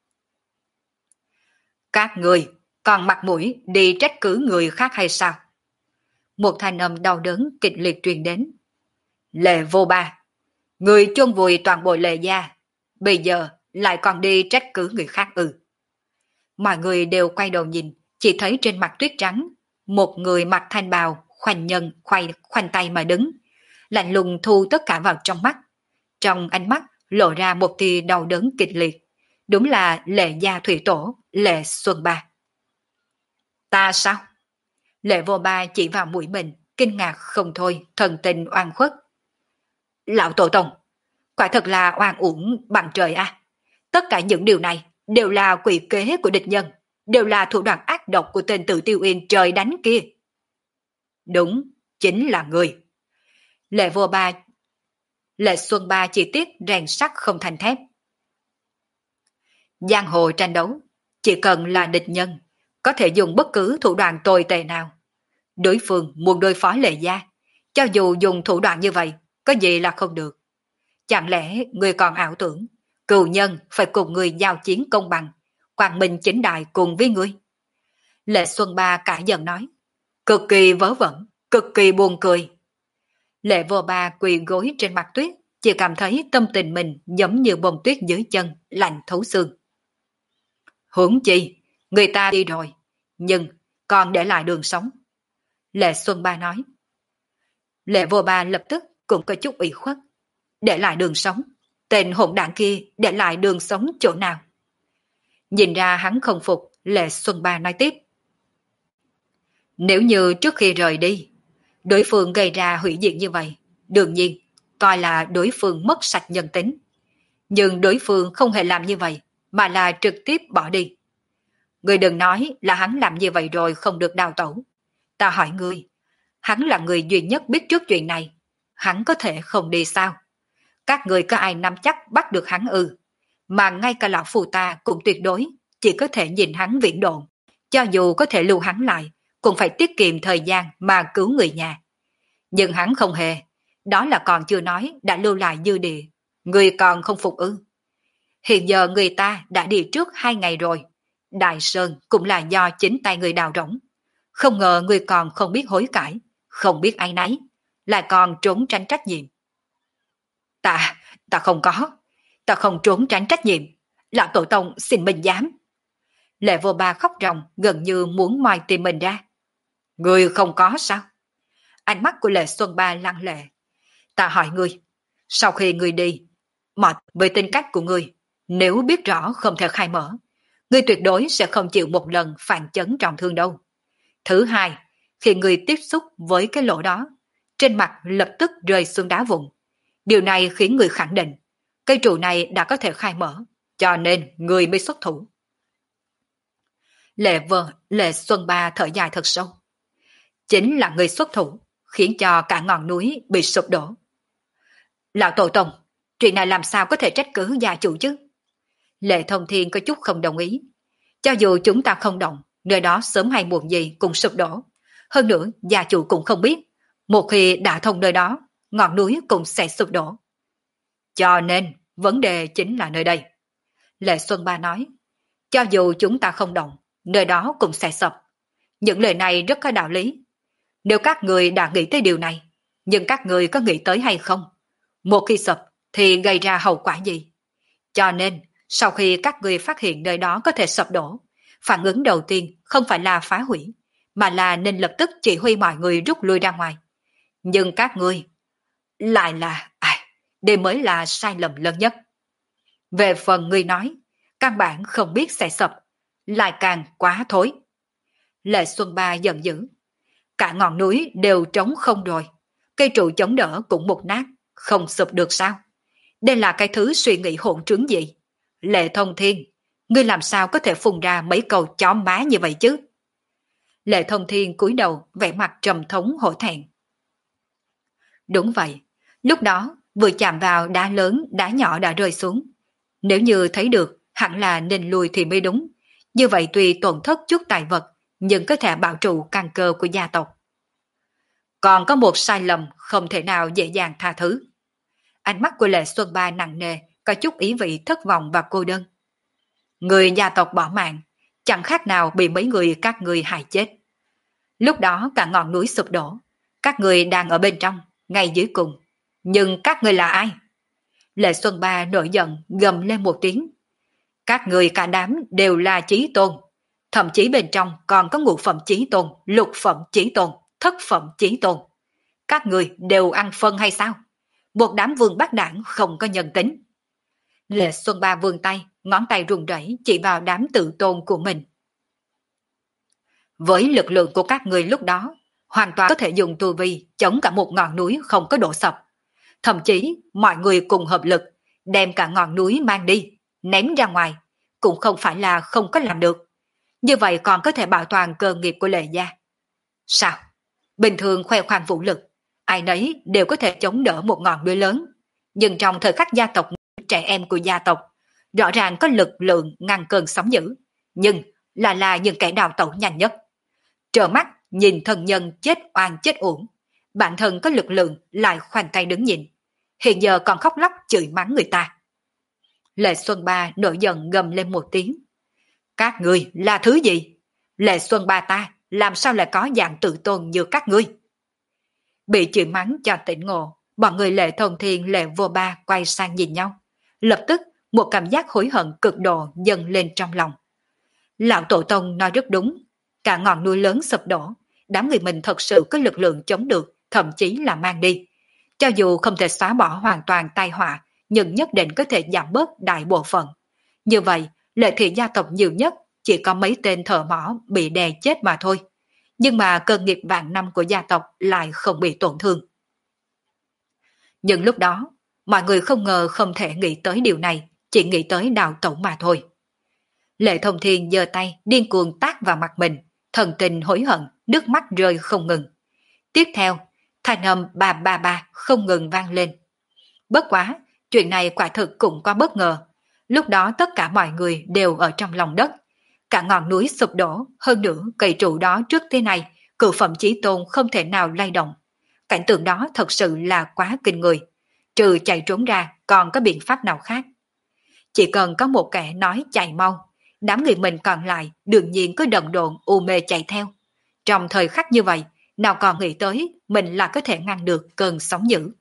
Các người còn mặt mũi đi trách cứ người khác hay sao? Một thanh âm đau đớn kịch liệt truyền đến. Lệ Vô Ba, người chôn vùi toàn bộ Lệ gia, bây giờ lại còn đi trách cứ người khác ư? Mọi người đều quay đầu nhìn, chỉ thấy trên mặt tuyết trắng, một người mặc thanh bào khoanh nhân khoanh, khoanh tay mà đứng, lạnh lùng thu tất cả vào trong mắt. Trong ánh mắt lộ ra một tia đau đớn kịch liệt. Đúng là Lệ gia thủy tổ, Lệ Xuân Ba. Ta sao? Lệ Vô Ba chỉ vào mũi mình, kinh ngạc không thôi, thần tình oan khuất. Lão tổ tông, quả thật là oan uổng bằng trời a. À. Tất cả những điều này đều là quỷ kế của địch nhân, đều là thủ đoạn ác độc của tên Tự Tiêu Yên trời đánh kia. Đúng, chính là người. Lệ Vô Ba, Lệ Xuân Ba chỉ tiếc rèn sắt không thành thép. Giang hồ tranh đấu, chỉ cần là địch nhân, có thể dùng bất cứ thủ đoạn tồi tệ nào. Đối phương muốn đối phó Lệ gia, cho dù dùng thủ đoạn như vậy, có gì là không được. Chẳng lẽ người còn ảo tưởng, cừu nhân phải cùng người giao chiến công bằng, quang minh chính đại cùng với người? Lệ Xuân Ba cả giận nói, cực kỳ vớ vẩn, cực kỳ buồn cười. Lệ Vô Ba quỳ gối trên mặt tuyết, chỉ cảm thấy tâm tình mình giống như bông tuyết dưới chân, lạnh thấu xương. Huống chi, người ta đi rồi, nhưng còn để lại đường sống. Lệ Xuân Ba nói. Lệ Vô Ba lập tức cũng có chút ủy khuất. Để lại đường sống, tên hỗn đảng kia để lại đường sống chỗ nào? Nhìn ra hắn không phục, Lệ Xuân Ba nói tiếp. Nếu như trước khi rời đi, đối phương gây ra hủy diệt như vậy, đương nhiên, coi là đối phương mất sạch nhân tính. Nhưng đối phương không hề làm như vậy, mà là trực tiếp bỏ đi. Ngươi đừng nói là hắn làm như vậy rồi không được đào tẩu. Ta hỏi ngươi, hắn là người duy nhất biết trước chuyện này, hắn có thể không đi sao? Các người có ai nắm chắc bắt được hắn ư? Mà ngay cả lão phù ta cũng tuyệt đối chỉ có thể nhìn hắn viễn độn. Cho dù có thể lưu hắn lại, cũng phải tiết kiệm thời gian mà cứu người nhà. Nhưng hắn không hề, đó là còn chưa nói đã lưu lại dư địa. Người còn không phục ư? Hiện giờ người ta đã đi trước hai ngày rồi. Đại Sơn cũng là do chính tay người đào rỗng. Không ngờ người còn không biết hối cải, không biết áy náy, lại còn trốn tránh trách nhiệm. Ta, ta không có, ta không trốn tránh trách nhiệm. Lão tổ tông xin mình dám. Lệ Vô Ba khóc ròng, gần như muốn moi tim mình ra. Người không có sao? Ánh mắt của Lệ Xuân Ba lăng lệ. Ta hỏi ngươi, sau khi ngươi đi, mệt với tính cách của ngươi, nếu biết rõ không thể khai mở, ngươi tuyệt đối sẽ không chịu một lần phản chấn trọng thương đâu. Thứ hai, khi ngươi tiếp xúc với cái lỗ đó, trên mặt lập tức rơi xuống đá vụn. Điều này khiến người khẳng định, cây trụ này đã có thể khai mở, cho nên người mới xuất thủ. Lệ vợ, Lệ Xuân Ba thở dài thật sâu. Chính là người xuất thủ, khiến cho cả ngọn núi bị sụp đổ. Lão tổ tông, chuyện này làm sao có thể trách cứ gia chủ chứ? Lệ Thông Thiên có chút không đồng ý. Cho dù chúng ta không động, nơi đó sớm hay muộn gì cũng sụp đổ. Hơn nữa, gia chủ cũng không biết, một khi đã thông nơi đó, ngọn núi cũng sẽ sụp đổ. Cho nên, vấn đề chính là nơi đây. Lệ Xuân Ba nói, cho dù chúng ta không động, nơi đó cũng sẽ sập. Những lời này rất có đạo lý. Nếu các người đã nghĩ tới điều này, nhưng các người có nghĩ tới hay không? Một khi sập thì gây ra hậu quả gì? Cho nên, sau khi các người phát hiện nơi đó có thể sập đổ, phản ứng đầu tiên không phải là phá hủy, mà là nên lập tức chỉ huy mọi người rút lui ra ngoài. Nhưng các ngươi lại là ai? Đây mới là sai lầm lớn nhất. Về phần ngươi nói, căn bản không biết sẽ sập, lại càng quá thối. Lệ Xuân Ba giận dữ. Cả ngọn núi đều trống không rồi. Cây trụ chống đỡ cũng một nát, không sụp được sao? Đây là cái thứ suy nghĩ hỗn trướng gì? Lệ Thông Thiên, ngươi làm sao có thể phun ra mấy câu chó má như vậy chứ? Lệ Thông Thiên cúi đầu, vẻ mặt trầm thống hổ thẹn. Đúng vậy, lúc đó vừa chạm vào đá lớn, đá nhỏ đã rơi xuống. Nếu như thấy được, hẳn là nên lùi thì mới đúng. Như vậy tuy tổn thất chút tài vật, nhưng có thể bảo trụ căn cơ của gia tộc. Còn có một sai lầm không thể nào dễ dàng tha thứ. Ánh mắt của Lệ Xuân Ba nặng nề, có chút ý vị thất vọng và cô đơn. Người gia tộc bỏ mạng, chẳng khác nào bị mấy người các người hại chết. Lúc đó cả ngọn núi sụp đổ, các người đang ở bên trong, ngay dưới cùng. Nhưng các người là ai? Lệ Xuân Ba nổi giận gầm lên một tiếng. Các người cả đám đều là chí tôn. Thậm chí bên trong còn có ngũ phẩm chí tôn, lục phẩm chí tôn, thất phẩm chí tôn. Các người đều ăn phân hay sao? Một đám vương bát đảng không có nhân tính. Lệ Xuân Ba vươn tay, ngón tay run rẩy chỉ vào đám tự tôn của mình. Với lực lượng của các người lúc đó, hoàn toàn có thể dùng tu vi chống cả một ngọn núi không có đổ sập. Thậm chí mọi người cùng hợp lực, đem cả ngọn núi mang đi, ném ra ngoài, cũng không phải là không có làm được. Như vậy còn có thể bảo toàn cơ nghiệp của Lệ gia. Sao? Bình thường khoe khoang vũ lực, ai nấy đều có thể chống đỡ một ngọn núi lớn. Nhưng trong thời khắc gia tộc trẻ em của gia tộc, rõ ràng có lực lượng ngăn cơn sóng dữ, nhưng là là những kẻ đào tẩu nhanh nhất. Trợn mắt nhìn thân nhân chết oan chết uổng, bản thân có lực lượng lại khoanh tay đứng nhìn, hiện giờ còn khóc lóc chửi mắng người ta. Lệ Xuân Ba nổi giận gầm lên một tiếng. Các ngươi là thứ gì? Lệ Xuân Ba ta làm sao lại có dạng tự tôn như các ngươi? Bị chửi mắng cho tỉnh ngộ, bọn người Lệ Thông Thiên, Lệ Vô Ba quay sang nhìn nhau. Lập tức một cảm giác hối hận cực độ dâng lên trong lòng. Lão Tổ Tông nói rất đúng, cả ngọn núi lớn sụp đổ, đám người mình thật sự có lực lượng chống được, thậm chí là mang đi. Cho dù không thể xóa bỏ hoàn toàn tai họa, nhưng nhất định có thể giảm bớt đại bộ phận. Như vậy, Lệ thị gia tộc nhiều nhất chỉ có mấy tên thợ mỏ bị đè chết mà thôi. Nhưng mà cơ nghiệp vạn năm của gia tộc lại không bị tổn thương. Nhưng lúc đó, mọi người không ngờ không thể nghĩ tới điều này, chỉ nghĩ tới đào tẩu mà thôi. Lệ Thông Thiên giơ tay điên cuồng tát vào mặt mình, thần tình hối hận, nước mắt rơi không ngừng. Tiếp theo, thanh âm ba ba ba không ngừng vang lên. Bất quá, chuyện này quả thực cũng có bất ngờ. Lúc đó tất cả mọi người đều ở trong lòng đất. Cả ngọn núi sụp đổ, hơn nữa cây trụ đó trước thế này, cửu phẩm chí tôn không thể nào lay động. Cảnh tượng đó thật sự là quá kinh người. Trừ chạy trốn ra, còn có biện pháp nào khác? Chỉ cần có một kẻ nói chạy mau, đám người mình còn lại đương nhiên có đần độn u mê chạy theo. Trong thời khắc như vậy, nào còn nghĩ tới mình là có thể ngăn được cơn sóng dữ.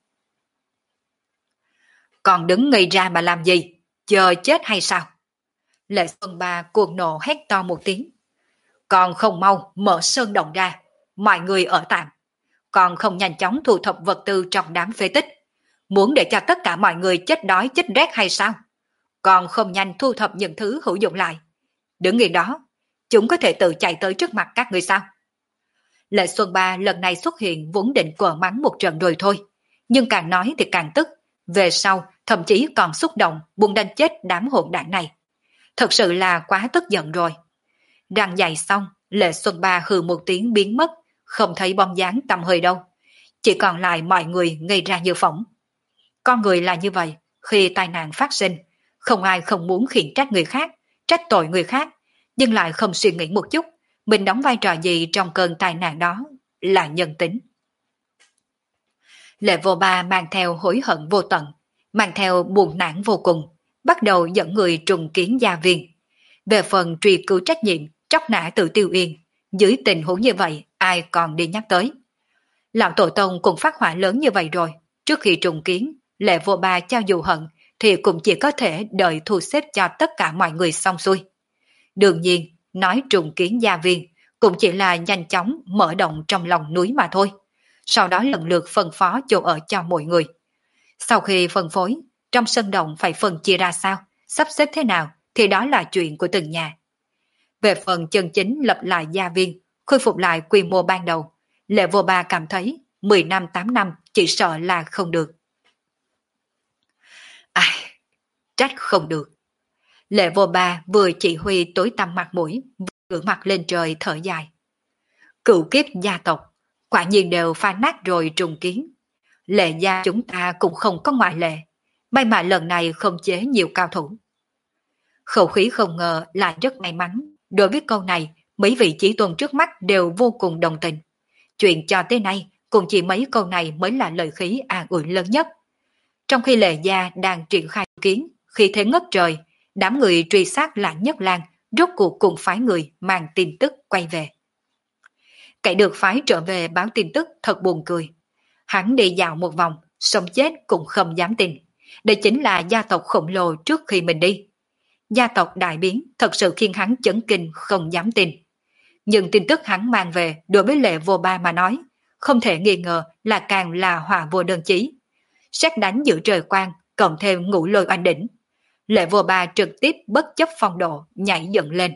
Còn đứng ngây ra mà làm gì? Chờ chết hay sao? Lệ Xuân Ba cuồng nộ hét to một tiếng. Còn không mau mở sơn động ra, mọi người ở tạm. Còn không nhanh chóng thu thập vật tư trong đám phế tích. Muốn để cho tất cả mọi người chết đói chết rét hay sao? Còn không nhanh thu thập những thứ hữu dụng lại. Đứng yên đó, chúng có thể tự chạy tới trước mặt các người sao? Lệ Xuân Ba lần này xuất hiện vốn định quở mắng một trận rồi thôi. Nhưng càng nói thì càng tức. Về sau thậm chí còn xúc động buông đánh chết đám hỗn đảng này. Thật sự là quá tức giận rồi. Răng dày xong, Lệ Xuân Ba hừ một tiếng biến mất, không thấy bóng dáng tăm hơi đâu. Chỉ còn lại mọi người ngây ra như phỏng. Con người là như vậy, khi tai nạn phát sinh, không ai không muốn khiển trách người khác, trách tội người khác, nhưng lại không suy nghĩ một chút, mình đóng vai trò gì trong cơn tai nạn đó là nhân tính. Lệ Vô Ba mang theo hối hận vô tận, mang theo buồn nản vô cùng, bắt đầu dẫn người trùng kiến gia viên. Về phần truy cứu trách nhiệm, tróc nã tự Tiêu Yên, dưới tình huống như vậy, ai còn đi nhắc tới. Lão Tổ Tông cũng phát hỏa lớn như vậy rồi, trước khi trùng kiến, Lệ Vô Ba cho dù hận, thì cũng chỉ có thể đợi thu xếp cho tất cả mọi người xong xuôi. Đương nhiên, nói trùng kiến gia viên, cũng chỉ là nhanh chóng mở động trong lòng núi mà thôi. Sau đó lần lượt phân phó chỗ ở cho mọi người. Sau khi phân phối, trong sân động phải phân chia ra sao, sắp xếp thế nào, thì đó là chuyện của từng nhà. Về phần chân chính lập lại gia viên, khôi phục lại quy mô ban đầu, Lệ Vô Ba cảm thấy mười năm tám năm chỉ sợ là không được. Ai, trách không được. Lệ Vô Ba vừa chỉ huy tối tăm mặt mũi, vừa ngửa mặt lên trời thở dài. Cựu kiếp gia tộc, quả nhiên đều phá nát rồi trùng kiến. Lệ gia chúng ta cũng không có ngoại lệ, may mà lần này không chế nhiều cao thủ. Khẩu khí không ngờ lại rất may mắn, đối với câu này, mấy vị chí tôn trước mắt đều vô cùng đồng tình. Chuyện cho tới nay, cũng chỉ mấy câu này mới là lời khí an ủi lớn nhất. Trong khi Lệ Gia đang triển khai kiến, khi thế ngất trời, đám người truy sát Lãng Nhất Lang rốt cuộc cùng phái người mang tin tức quay về. Kẻ được phái trở về báo tin tức thật buồn cười. Hắn đi dạo một vòng, sống chết cũng không dám tin. Đây chính là gia tộc khổng lồ trước khi mình đi. Gia tộc đại biến thật sự khiến hắn chấn kinh không dám tin. Nhưng tin tức hắn mang về đối với Lệ Vô Ba mà nói, không thể nghi ngờ là càng là họa vô đơn chí. Sét đánh giữa trời quang, cộng thêm ngũ lôi oanh đỉnh. Lệ Vô Ba trực tiếp bất chấp phong độ, nhảy dựng lên.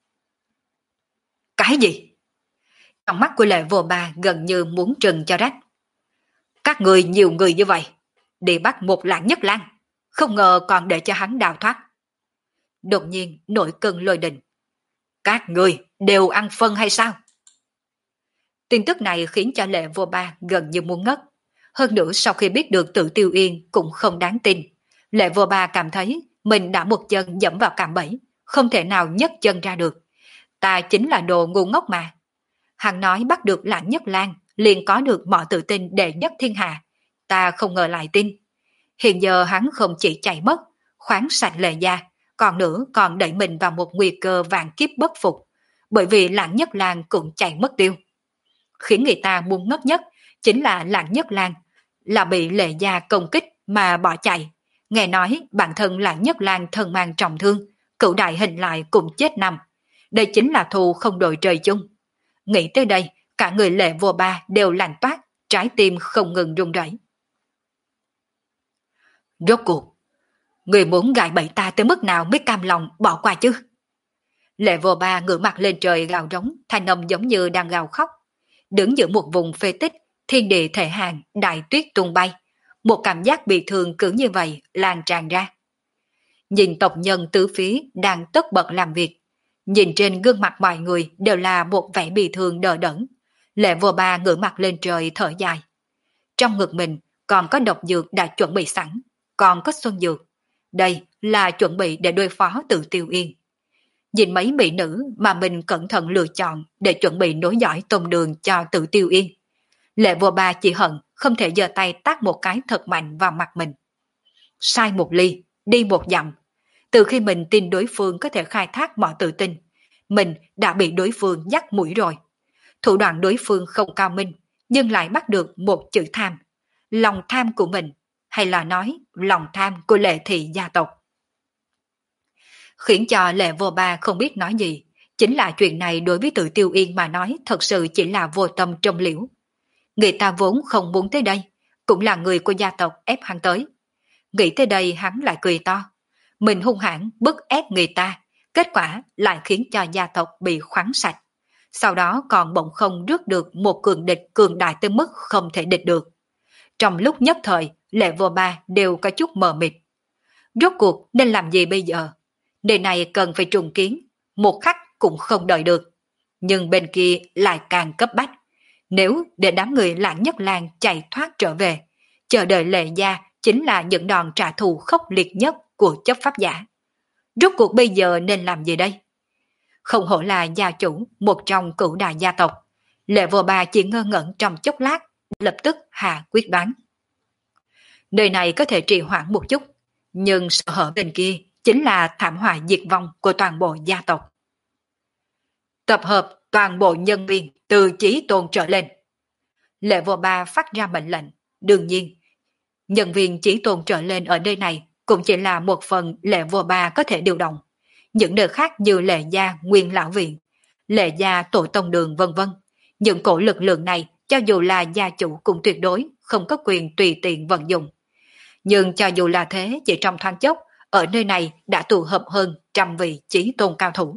Cái gì? Trong mắt của Lệ Vô Ba gần như muốn trừng cho rách. Các người nhiều người như vậy, đi bắt một Lãng Nhất Lang, không ngờ còn để cho hắn đào thoát. Đột nhiên nổi cơn lôi đình. Các người đều ăn phân hay sao? Tin tức này khiến cho Lệ Vô Ba gần như muốn ngất. Hơn nữa sau khi biết được Tự Tiêu Yên cũng không đáng tin. Lệ Vô Ba cảm thấy mình đã một chân dẫm vào cạm bẫy, không thể nào nhấc chân ra được. Ta chính là đồ ngu ngốc mà. Hắn nói bắt được Lãng Nhất Lang, liền có được mọi tự tin đệ nhất thiên hạ. Ta không ngờ lại tin. Hiện giờ hắn không chỉ chạy mất, khoáng sạch Lệ Gia, còn nữa còn đẩy mình vào một nguy cơ vạn kiếp bất phục, bởi vì Lãng Nhất Lang cũng chạy mất tiêu. Khiến người ta muốn ngất nhất chính là Lãng Nhất Lang là bị Lệ Gia công kích mà bỏ chạy. Nghe nói bản thân Lãng Nhất Lang thân mang trọng thương, cửu đại hình lại cũng chết nằm. Đây chính là thù không đội trời chung. Nghĩ tới đây, cả người Lệ Vô Ba đều lạnh toát, trái tim không ngừng run rẩy. Rốt cuộc, người muốn gài bẫy ta tới mức nào mới cam lòng bỏ qua chứ? Lệ Vô Ba ngửa mặt lên trời gào rống, thanh âm giống như đang gào khóc. Đứng giữa một vùng phế tích, thiên địa thể hàng, đại tuyết tung bay. Một cảm giác bị thương cứ như vậy lan tràn ra. Nhìn tộc nhân tứ phía đang tất bật làm việc. Nhìn trên gương mặt mọi người đều là một vẻ bị thương đờ đẫn. Lệ Vô Ba ngửa mặt lên trời thở dài. Trong ngực mình còn có độc dược đã chuẩn bị sẵn, còn có xuân dược. Đây là chuẩn bị để đối phó Tự Tiêu Yên. Nhìn mấy mỹ nữ mà mình cẩn thận lựa chọn để chuẩn bị nối dõi tôn đường cho Tự Tiêu Yên. Lệ Vô Ba chỉ hận không thể giơ tay tát một cái thật mạnh vào mặt mình. Sai một ly, đi một dặm. Từ khi mình tin đối phương có thể khai thác mọi tự tin, mình đã bị đối phương dắt mũi rồi. Thủ đoạn đối phương không cao minh, nhưng lại bắt được một chữ tham. Lòng tham của mình, hay là nói lòng tham của Lệ thị gia tộc. Khiến cho Lệ Vô Ba không biết nói gì, chính là chuyện này đối với Tự Tiêu Yên mà nói thật sự chỉ là vô tâm trong liễu. Người ta vốn không muốn tới đây, cũng là người của gia tộc ép hắn tới. Nghĩ tới đây hắn lại cười to. Mình hung hãn bức ép người ta, kết quả lại khiến cho gia tộc bị khoáng sạch. Sau đó còn bỗng không rước được một cường địch cường đại tới mức không thể địch được. Trong lúc nhất thời, Lệ Vô Ba đều có chút mờ mịt. Rốt cuộc nên làm gì bây giờ? Nơi này cần phải trùng kiến, một khắc cũng không đợi được. Nhưng bên kia lại càng cấp bách. Nếu để đám người Lãng Nhất Lang chạy thoát trở về, chờ đợi Lệ Gia chính là những đòn trả thù khốc liệt nhất của chấp pháp giả. Rốt cuộc bây giờ nên làm gì đây? Không hổ là gia chủ một trong cửu đại gia tộc. Lệ Vô Ba chỉ ngơ ngẩn trong chốc lát, lập tức hạ quyết đoán. Nơi này có thể trì hoãn một chút, nhưng sợ hở bên kia chính là thảm họa diệt vong của toàn bộ gia tộc. Tập hợp toàn bộ nhân viên từ Chí Tôn trở lên. Lệ Vô Ba phát ra mệnh lệnh. Đương nhiên, nhân viên Chí Tôn trở lên ở nơi này cũng chỉ là một phần Lệ Vô Ba có thể điều động. Những nơi khác như Lệ Gia Nguyên Lão Viện, Lệ Gia Tổ Tông Đường vân vân, những cổ lực lượng này cho dù là gia chủ cũng tuyệt đối không có quyền tùy tiện vận dụng. Nhưng cho dù là thế, chỉ trong thoáng chốc, ở nơi này đã tụ hợp hơn trăm vị Chí Tôn cao thủ.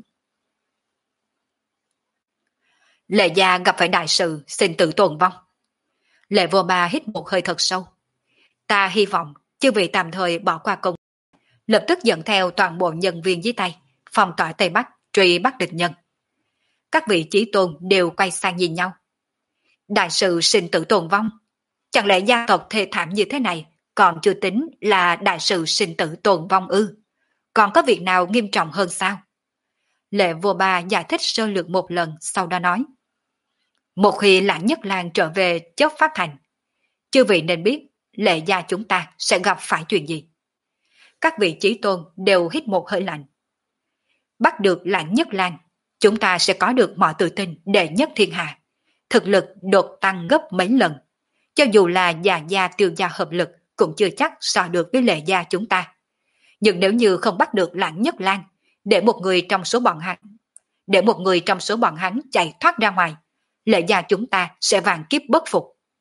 Lệ Gia gặp phải đại sự sinh tử tồn vong. Lệ Vô Ba hít một hơi thật sâu. Ta hy vọng chư vị tạm thời bỏ qua công, lập tức dẫn theo toàn bộ nhân viên dưới tay, phong tỏa Tây Bắc, truy bắt địch nhân. Các vị Chí Tôn đều quay sang nhìn nhau. Đại sự sinh tử tồn vong, chẳng lẽ gia tộc thê thảm như thế này còn chưa tính là đại sự sinh tử tồn vong ư? Còn có việc nào nghiêm trọng hơn sao? Lệ Vô Ba giải thích sơ lược một lần, sau đó nói. Một khi Lãng Nhất Lang trở về chấp pháp thành, chư vị nên biết Lệ gia chúng ta sẽ gặp phải chuyện gì. Các vị chí tôn đều hít một hơi lạnh. Bắt được Lãng Nhất Lang, chúng ta sẽ có được mọi tự tin đệ nhất thiên hạ, thực lực đột tăng gấp mấy lần. Cho dù là già gia Tiêu gia hợp lực cũng chưa chắc so được với Lệ gia chúng ta. Nhưng nếu như không bắt được Lãng Nhất Lang, để một người trong số bọn hắn, để một người trong số bọn hắn chạy thoát ra ngoài, Lệ gia chúng ta sẽ vạn kiếp bất phục.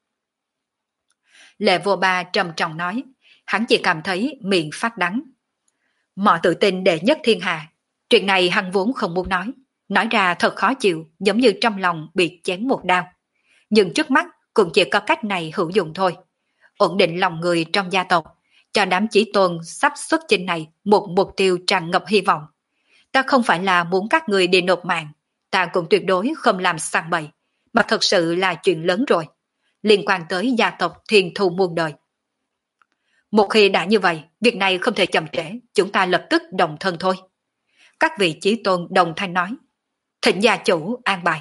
Lệ Vô Ba trầm trọng nói, hắn chỉ cảm thấy miệng phát đắng. Mọi tự tin đệ nhất thiên hạ, chuyện này hắn vốn không muốn nói, nói ra thật khó chịu, giống như trong lòng bị chém một đao. Nhưng trước mắt cũng chỉ có cách này hữu dụng thôi, ổn định lòng người trong gia tộc, cho đám chí tôn sắp xuất chinh này một mục tiêu tràn ngập hy vọng. Ta không phải là muốn các người đi nộp mạng, ta cũng tuyệt đối không làm sang bậy, mà thật sự là chuyện lớn rồi, liên quan tới gia tộc thiên thu muôn đời. Một khi đã như vậy, việc này không thể chậm trễ, chúng ta lập tức đồng thân thôi. Các vị chí tôn đồng thanh nói, thỉnh gia chủ an bài.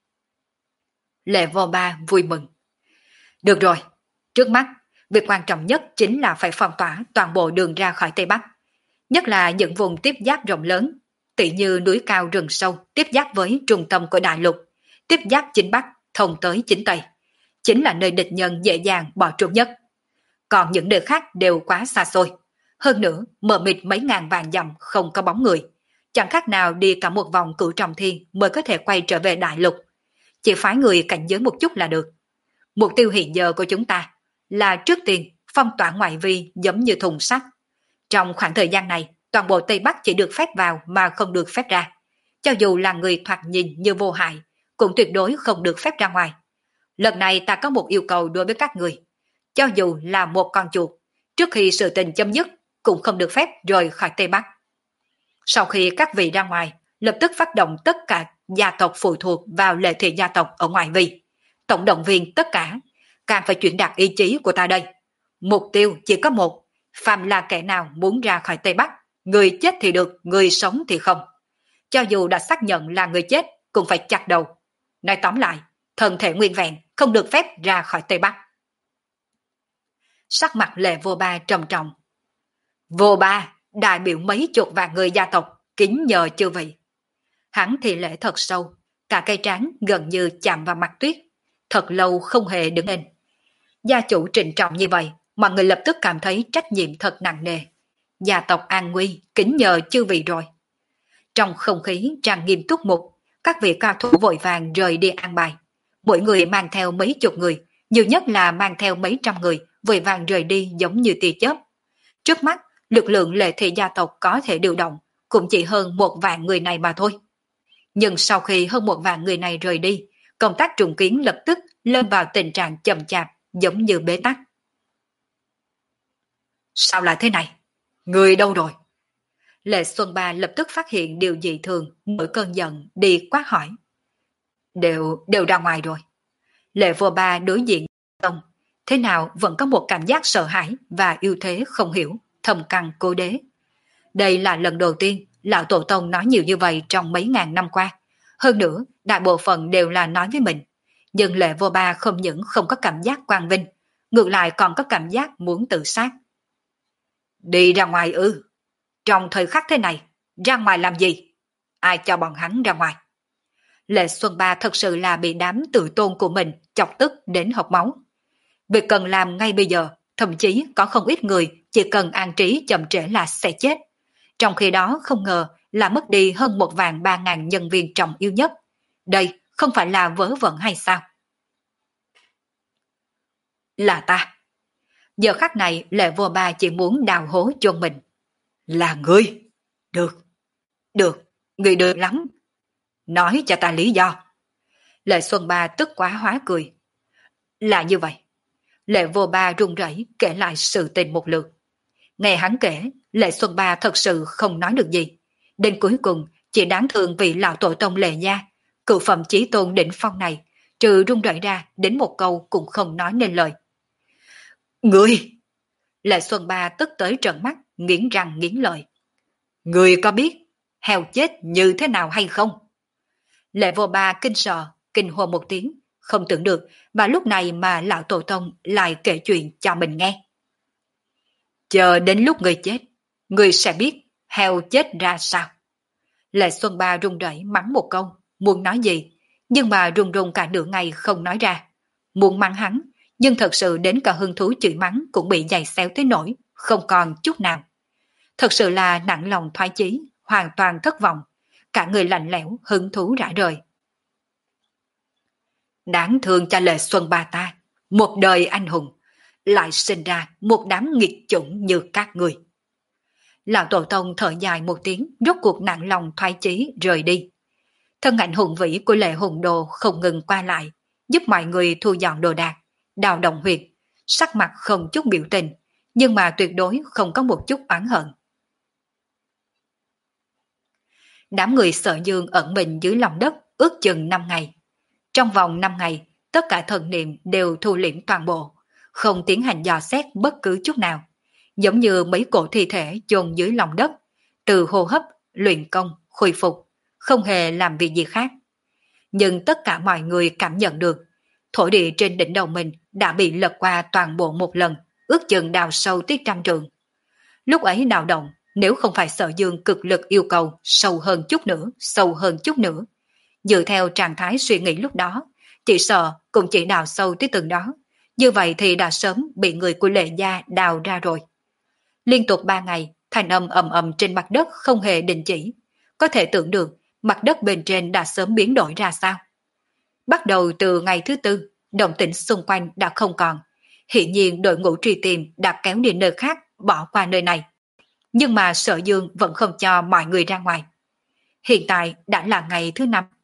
Lệ Vô Ba vui mừng. Được rồi, trước mắt, việc quan trọng nhất chính là phải phong tỏa toàn bộ đường ra khỏi Tây Bắc, nhất là những vùng tiếp giáp rộng lớn, tỉ như núi cao rừng sâu tiếp giáp với trung tâm của đại lục, tiếp giáp chính Bắc thông tới chính Tây, chính là nơi địch nhân dễ dàng bỏ trốn nhất. Còn những nơi khác đều quá xa xôi, hơn nữa mờ mịt mấy ngàn vạn dặm không có bóng người, chẳng khác nào đi cả một vòng cửu trọng thiên mới có thể quay trở về đại lục. Chỉ phái người cảnh giới một chút là được. Mục tiêu hiện giờ của chúng ta là trước tiên phong tỏa ngoại vi giống như thùng sắt. Trong khoảng thời gian này, toàn bộ Tây Bắc chỉ được phép vào mà không được phép ra. Cho dù là người thoạt nhìn như vô hại, cũng tuyệt đối không được phép ra ngoài. Lần này ta có một yêu cầu đối với các người. Cho dù là một con chuột, trước khi sự tình chấm dứt, cũng không được phép rời khỏi Tây Bắc. Sau khi các vị ra ngoài, lập tức phát động tất cả gia tộc phụ thuộc vào lệ thị gia tộc ở ngoại vi. Tổng động viên tất cả, càng phải chuyển đạt ý chí của ta đây. Mục tiêu chỉ có một, phàm là kẻ nào muốn ra khỏi Tây Bắc, người chết thì được, người sống thì không. Cho dù đã xác nhận là người chết, cũng phải chặt đầu. Nói tóm lại, thân thể nguyên vẹn, không được phép ra khỏi Tây Bắc. Sắc mặt Lệ Vô Ba trầm trọng. Vô Ba, đại biểu mấy chục vạn người gia tộc, kính nhờ chư vị. Hắn thì lễ thật sâu, cả cây trán gần như chạm vào mặt Tuyết, thật lâu không hề đứng lên. Gia chủ trịnh trọng như vậy, mọi người lập tức cảm thấy trách nhiệm thật nặng nề. Gia tộc an nguy, kính nhờ chư vị rồi. Trong không khí tràn nghiêm túc mục, các vị cao thủ vội vàng rời đi an bài. Mỗi người mang theo mấy chục người, nhiều nhất là mang theo mấy trăm người, vội vàng rời đi giống như tia chớp. Trước mắt, lực lượng lệ thị gia tộc có thể điều động, cũng chỉ hơn một vạn người này mà thôi. Nhưng sau khi hơn một vạn người này rời đi, công tác trùng kiến lập tức lâm vào tình trạng chậm chạp, giống như bế tắc. Sao lại thế này? Người đâu rồi? Lệ Xuân Ba lập tức phát hiện điều dị thường, nổi cơn giận đi quát hỏi. Đều, đều ra ngoài rồi. Lệ Vô Ba đối diện Tông, thế nào vẫn có một cảm giác sợ hãi và yêu thế không hiểu, thầm căng cố đế. Đây là lần đầu tiên Lão Tổ Tông nói nhiều như vậy trong mấy ngàn năm qua. Hơn nữa, đại bộ phận đều là nói với mình. Nhưng Lệ Vô Ba không những không có cảm giác quang vinh, ngược lại còn có cảm giác muốn tự sát. Đi ra ngoài ư? Trong thời khắc thế này, ra ngoài làm gì? Ai cho bọn hắn ra ngoài? Lệ Xuân Ba thật sự là bị đám tự tôn của mình chọc tức đến hộc máu. Việc cần làm ngay bây giờ, thậm chí có không ít người chỉ cần an trí chậm trễ là sẽ chết. Trong khi đó không ngờ là mất đi hơn một vạn ba ngàn nhân viên trọng yếu nhất. Đây không phải là vớ vẩn hay sao? Là ta. Giờ khắc này Lệ Vô Ba chỉ muốn đào hố chôn mình. Là ngươi. Được. Được. Ngươi được lắm. Nói cho ta lý do. Lệ Xuân Ba tức quá hóa cười. Là như vậy. Lệ Vô Ba run rẩy kể lại sự tình một lượt. Nghe hắn kể, Lệ Xuân Ba thật sự không nói được gì. Đến cuối cùng, chỉ đáng thương vì lão tổ tông Lệ gia, cựu phẩm chí tôn đỉnh phong này, trừ run rẩy ra đến một câu cũng không nói nên lời. Ngươi! Lệ Xuân Ba tức tới trợn mắt, nghiến răng nghiến lợi. Ngươi có biết, heo chết như thế nào hay không? Lệ Vô Ba kinh sợ, kinh hô một tiếng, không tưởng được mà lúc này mà lão tổ tông lại kể chuyện cho mình nghe. Chờ đến lúc người chết, người sẽ biết heo chết ra sao. Lệ Xuân Ba run rẩy mắng một câu, muốn nói gì, nhưng mà run run cả nửa ngày không nói ra. Muốn mắng hắn, nhưng thật sự đến cả hứng thú chửi mắng cũng bị giày xéo tới nỗi, không còn chút nào. Thật sự là nặng lòng thoái chí, hoàn toàn thất vọng, cả người lạnh lẽo, hứng thú rã rời. Đáng thương cho Lệ Xuân Ba ta, một đời anh hùng, lại sinh ra một đám nghịch chủng như các người. Lão tổ tông thở dài một tiếng, rốt cuộc nặng lòng thoái chí rời đi. Thân ảnh hùng vĩ của Lệ Hùng Đồ không ngừng qua lại, giúp mọi người thu dọn đồ đạc, đào động huyệt, sắc mặt không chút biểu tình, nhưng mà tuyệt đối không có một chút oán hận. Đám người Sở Dương ẩn mình dưới lòng đất ước chừng năm ngày. Trong vòng năm ngày, tất cả thần niệm đều thu liễm toàn bộ, không tiến hành dò xét bất cứ chút nào, giống như mấy cổ thi thể chôn dưới lòng đất, từ hô hấp, luyện công, khôi phục, không hề làm việc gì khác. Nhưng tất cả mọi người cảm nhận được, thổ địa trên đỉnh đầu mình đã bị lật qua toàn bộ một lần, ước chừng đào sâu tới trăm trường. Lúc ấy đào động, nếu không phải Sở Dương cực lực yêu cầu sâu hơn chút nữa, sâu hơn chút nữa, dựa theo trạng thái suy nghĩ lúc đó, chỉ sợ cũng chỉ đào sâu tới từng đó, như vậy thì đã sớm bị người của Lệ gia đào ra rồi. Liên tục ba ngày, thanh âm ầm ầm trên mặt đất không hề đình chỉ, có thể tưởng được mặt đất bên trên đã sớm biến đổi ra sao. Bắt đầu từ ngày thứ tư, động tĩnh xung quanh đã không còn, hiển nhiên đội ngũ truy tìm đã kéo đi nơi khác, bỏ qua nơi này. Nhưng mà Sở Dương vẫn không cho mọi người ra ngoài. Hiện tại đã là ngày thứ năm.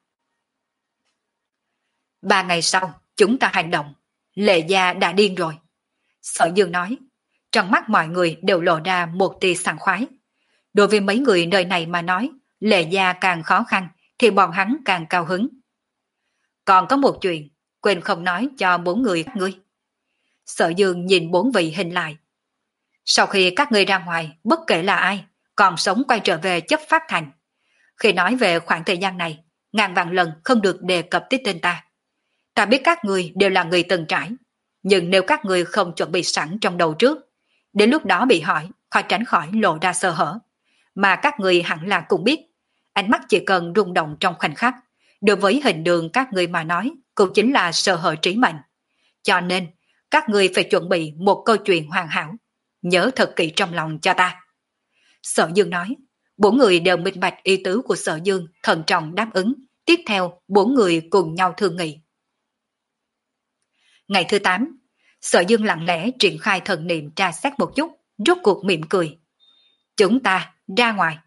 Ba ngày sau, chúng ta hành động. Lệ gia đã điên rồi. Sở Dương nói. Trong mắt mọi người đều lộ ra một tia sảng khoái. Đối với mấy người nơi này mà nói, Lệ gia càng khó khăn, thì bọn hắn càng cao hứng. Còn có một chuyện, quên không nói cho bốn người các ngươi. Sở Dương nhìn bốn vị hình lại. Sau khi các ngươi ra ngoài, bất kể là ai, còn sống quay trở về chấp phát thành. Khi nói về khoảng thời gian này, ngàn vạn lần không được đề cập tới tên ta. Ta biết các ngươi đều là người từng trải, nhưng nếu các ngươi không chuẩn bị sẵn trong đầu trước, đến lúc đó bị hỏi, khó tránh khỏi lộ ra sơ hở. Mà các ngươi hẳn là cũng biết, ánh mắt chỉ cần rung động trong khoảnh khắc, đối với hình đường các ngươi mà nói, cũng chính là sơ hở trí mệnh. Cho nên, các ngươi phải chuẩn bị một câu chuyện hoàn hảo, nhớ thật kỹ trong lòng cho ta. Sở Dương nói, bốn người đều minh bạch ý tứ của Sở Dương, thận trọng đáp ứng. Tiếp theo, bốn người cùng nhau thương nghị. Ngày thứ tám, Sở Dương lặng lẽ triển khai thần niệm tra xét một chút, rốt cuộc mỉm cười. Chúng ta ra ngoài.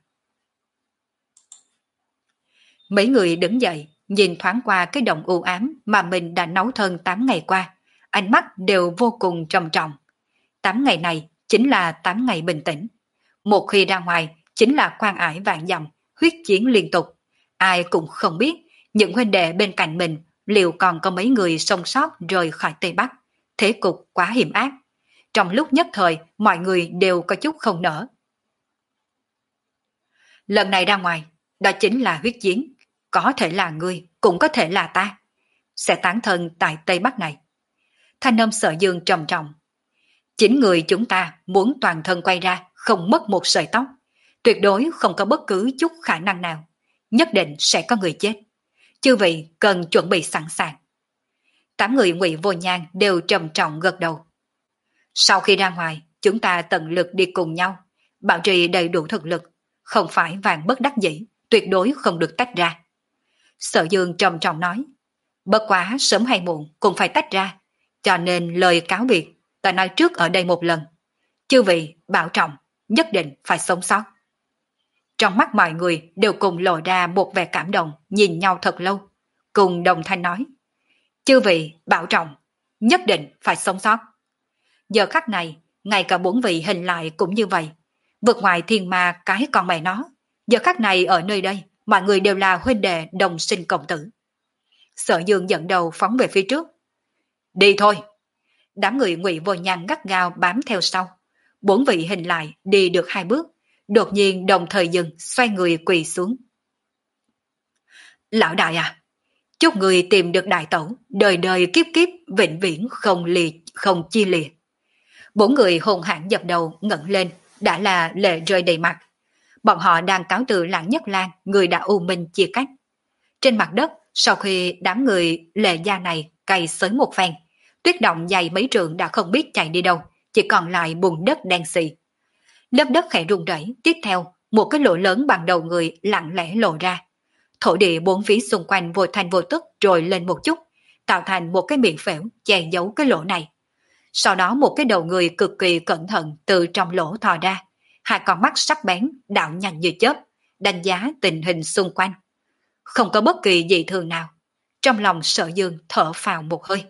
Mấy người đứng dậy, nhìn thoáng qua cái đồng u ám mà mình đã nấu thân tám ngày qua, ánh mắt đều vô cùng trầm trọng. Tám ngày này chính là tám ngày bình tĩnh. Một khi ra ngoài, chính là quan ải vạn dặm, huyết chiến liên tục. Ai cũng không biết, những huynh đệ bên cạnh mình liệu còn có mấy người sống sót rời khỏi Tây Bắc. Thế cục quá hiểm ác. Trong lúc nhất thời, mọi người đều có chút không nỡ. Lần này ra ngoài, đó chính là huyết chiến. Có thể là ngươi, cũng có thể là ta. Sẽ tán thân tại Tây Bắc này. Thanh âm Sở Dương trầm trọng. Chính người chúng ta muốn toàn thân quay ra, không mất một sợi tóc. Tuyệt đối không có bất cứ chút khả năng nào. Nhất định sẽ có người chết. Chư vị cần chuẩn bị sẵn sàng. Tám người Ngụy Vô Nhan đều trầm trọng gật đầu. Sau khi ra ngoài, chúng ta tận lực đi cùng nhau, bảo trì đầy đủ thực lực, không phải vạn bất đắc dĩ, tuyệt đối không được tách ra. Sở Dương trầm trọng nói, bất quá sớm hay muộn cũng phải tách ra, cho nên lời cáo biệt ta nói trước ở đây một lần. Chư vị bảo trọng, nhất định phải sống sót. Trong mắt mọi người đều cùng lộ ra một vẻ cảm động, nhìn nhau thật lâu, cùng đồng thanh nói, chư vị bảo trọng, nhất định phải sống sót. Giờ khắc này, ngay cả bốn vị hình lại cũng như vậy, vượt ngoài thiên ma cái con mẹ nó. Giờ khắc này ở nơi đây, mọi người đều là huynh đệ đồng sinh cộng tử. Sở Dương dẫn đầu phóng về phía trước. Đi thôi. Đám người Ngụy Vô Nhan gắt gao bám theo sau. Bốn vị hình lại đi được hai bước, đột nhiên đồng thời dừng, xoay người quỳ xuống. Lão đại à, chúc người tìm được đại tẩu, đời đời kiếp kiếp, vĩnh viễn không lìa, không chia lìa. Bốn người hùng hãn dập đầu ngẩng lên, đã là lệ rơi đầy mặt. Bọn họ đang cáo từ Lãng Nhất Lang, người đã u minh chia cách. Trên mặt đất, sau khi đám người lệ gia này cày xới một phen, tuyết động dày mấy trường đã không biết chạy đi đâu, chỉ còn lại bùn đất đen xì. Lớp đất khẽ rung rẩy, tiếp theo, một cái lỗ lớn bằng đầu người lặng lẽ lộ ra. Thổ địa bốn phía xung quanh vô thành vô tức trồi lên một chút, tạo thành một cái miệng phễu che giấu cái lỗ này. Sau đó một cái đầu người cực kỳ cẩn thận từ trong lỗ thò ra, hai con mắt sắc bén, đạo nhanh như chớp, đánh giá tình hình xung quanh. Không có bất kỳ dị thường nào. Trong lòng Sở Dương thở phào một hơi.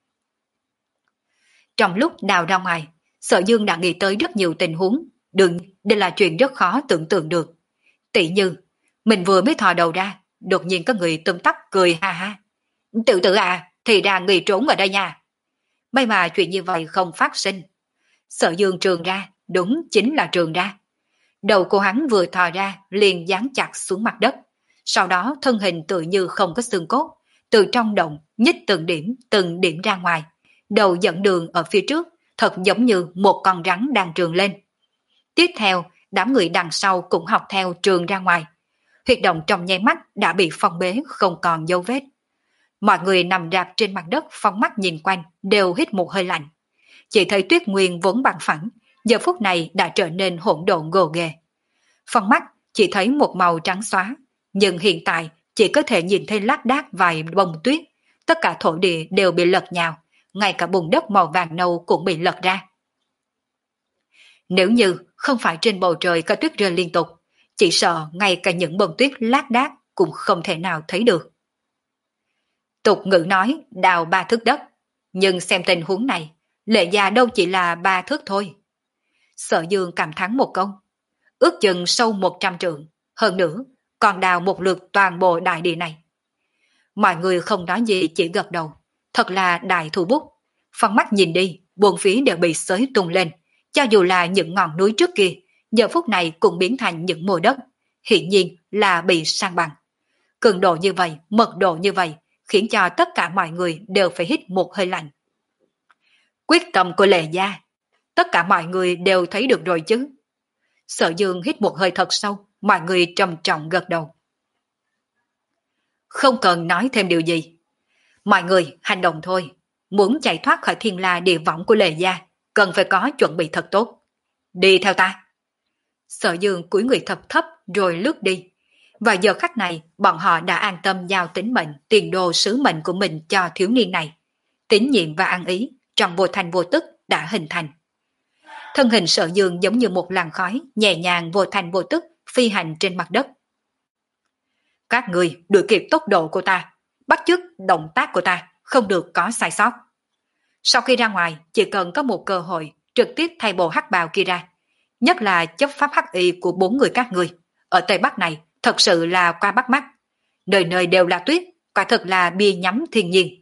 Trong lúc đào ra ngoài, Sở Dương đã nghĩ tới rất nhiều tình huống, đừng, đây là chuyện rất khó tưởng tượng được. Tỷ như, mình vừa mới thò đầu ra, đột nhiên có người tùm tắp cười ha ha. Tự tử à, thì ra người trốn ở đây nha. May mà chuyện như vậy không phát sinh. Sở Dương trường ra, đúng chính là trường ra. Đầu của hắn vừa thò ra, liền dán chặt xuống mặt đất. Sau đó thân hình tự như không có xương cốt, từ trong động nhích từng điểm, từng điểm ra ngoài. Đầu dẫn đường ở phía trước, thật giống như một con rắn đang trường lên. Tiếp theo, đám người đằng sau cũng học theo trường ra ngoài. Huyệt động trong nháy mắt đã bị phong bế, không còn dấu vết. Mọi người nằm rạp trên mặt đất phóng mắt nhìn quanh, đều hít một hơi lạnh. Chỉ thấy Tuyết Nguyên vốn bằng phẳng, giờ phút này đã trở nên hỗn độn gồ ghề. Phóng mắt chỉ thấy một màu trắng xóa, nhưng hiện tại chỉ có thể nhìn thấy lác đác vài bông tuyết. Tất cả thổ địa đều bị lật nhào, ngay cả bùn đất màu vàng nâu cũng bị lật ra. Nếu như không phải trên bầu trời có tuyết rơi liên tục, chỉ sợ ngay cả những bông tuyết lác đác cũng không thể nào thấy được. Tục ngữ nói đào ba thước đất, nhưng xem tình huống này, Lệ gia đâu chỉ là ba thước thôi. Sở Dương cảm thán một câu, ước chừng sâu một trăm trượng, hơn nữa còn đào một lượt toàn bộ đại địa này. Mọi người không nói gì, chỉ gật đầu, thật là đại thủ bút. Phóng mắt nhìn đi, buồn phía đều bị xới tung lên, cho dù là những ngọn núi trước kia, giờ phút này cũng biến thành những mồ đất, hiển nhiên là bị san bằng. Cường độ như vậy, mật độ như vậy, khiến cho tất cả mọi người đều phải hít một hơi lạnh. Quyết tâm của Lệ gia, tất cả mọi người đều thấy được rồi chứ. Sở Dương hít một hơi thật sâu, mọi người trầm trọng gật đầu. Không cần nói thêm điều gì. Mọi người hành động thôi, muốn chạy thoát khỏi thiên la địa võng của Lệ gia, cần phải có chuẩn bị thật tốt. Đi theo ta. Sở Dương cúi người thấp thấp rồi lướt đi. Và giờ khắc này, bọn họ đã an tâm giao tính mệnh, tiền đồ sứ mệnh của mình cho thiếu niên này. Tín nhiệm và ăn ý, trong vô thành vô tức đã hình thành. Thân hình Sở Dương giống như một làn khói, nhẹ nhàng vô thành vô tức, phi hành trên mặt đất. Các người đuổi kịp tốc độ của ta, bắt chước động tác của ta, không được có sai sót. Sau khi ra ngoài, chỉ cần có một cơ hội, trực tiếp thay bộ hắc bào kia ra. Nhất là chấp pháp hắc y của bốn người các người. Ở Tây Bắc này, thật sự là qua bắt mắt. Nơi nơi đều là tuyết, quả thật là bia nhắm thiên nhiên.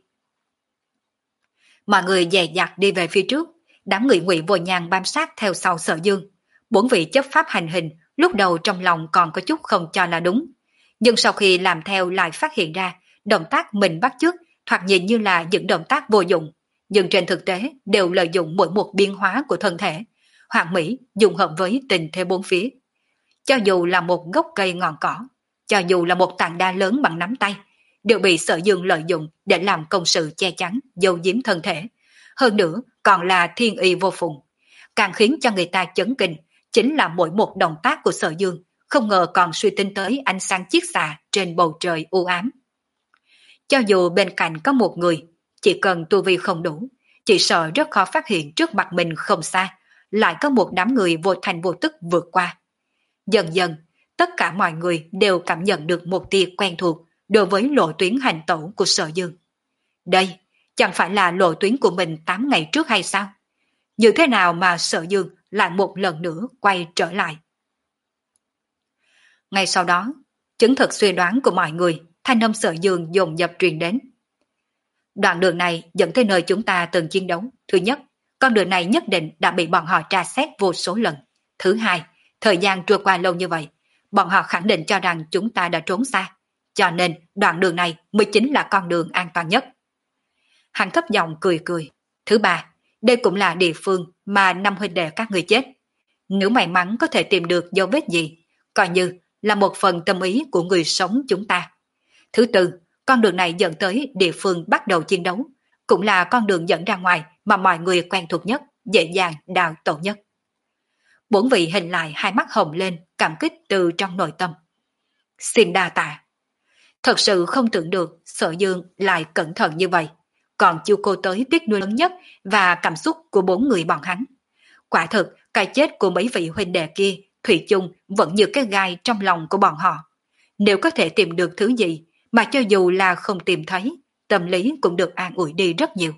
Mọi người dè dặt đi về phía trước, đám người Ngụy Vô Nhàn bám sát theo sau Sở Dương. Bốn vị chấp pháp hành hình, lúc đầu trong lòng còn có chút không cho là đúng. Nhưng sau khi làm theo lại phát hiện ra, động tác mình bắt chước thoạt nhìn như là những động tác vô dụng, nhưng trên thực tế đều lợi dụng mỗi một biến hóa của thân thể, hoàn mỹ dùng hợp với tình thế bốn phía. Cho dù là một gốc cây ngọn cỏ, cho dù là một tảng đá lớn bằng nắm tay, đều bị Sở Dương lợi dụng để làm công sự che chắn, giấu giếm thân thể. Hơn nữa còn là thiên y vô phùng. Càng khiến cho người ta chấn kinh chính là mỗi một động tác của Sở Dương không ngờ còn suy tính tới ánh sáng chiết xạ trên bầu trời u ám. Cho dù bên cạnh có một người, chỉ cần tu vi không đủ, chỉ sợ rất khó phát hiện trước mặt mình không xa, lại có một đám người vô thành vô tức vượt qua. Dần dần, tất cả mọi người đều cảm nhận được một tia quen thuộc đối với lộ tuyến hành tẩu của Sở Dương. Đây, chẳng phải là lộ tuyến của mình tám ngày trước hay sao? Như thế nào mà Sở Dương lại một lần nữa quay trở lại? Ngay sau đó, chứng thực suy đoán của mọi người, thanh âm Sở Dương dồn dập truyền đến. Đoạn đường này dẫn tới nơi chúng ta từng chiến đấu. Thứ nhất, con đường này nhất định đã bị bọn họ tra xét vô số lần. Thứ hai, Thời gian trôi qua lâu như vậy, bọn họ khẳng định cho rằng chúng ta đã trốn xa, cho nên đoạn đường này mới chính là con đường an toàn nhất. Hắn thấp giọng cười cười. Thứ ba, đây cũng là địa phương mà năm huynh đệ các người chết. Nếu may mắn có thể tìm được dấu vết gì, coi như là một phần tâm ý của người sống chúng ta. Thứ tư, con đường này dẫn tới địa phương bắt đầu chiến đấu, cũng là con đường dẫn ra ngoài mà mọi người quen thuộc nhất, dễ dàng đào tổ nhất. Bốn vị hình lại hai mắt hồng lên, cảm kích từ trong nội tâm. Xin đa tạ. Thật sự không tưởng được Sở Dương lại cẩn thận như vậy, còn chiêu cô tới tiếc nuối lớn nhất và cảm xúc của bốn người bọn hắn. Quả thực, cái chết của mấy vị huynh đệ kia, thủy chung vẫn như cái gai trong lòng của bọn họ. Nếu có thể tìm được thứ gì, mà cho dù là không tìm thấy, tâm lý cũng được an ủi đi rất nhiều.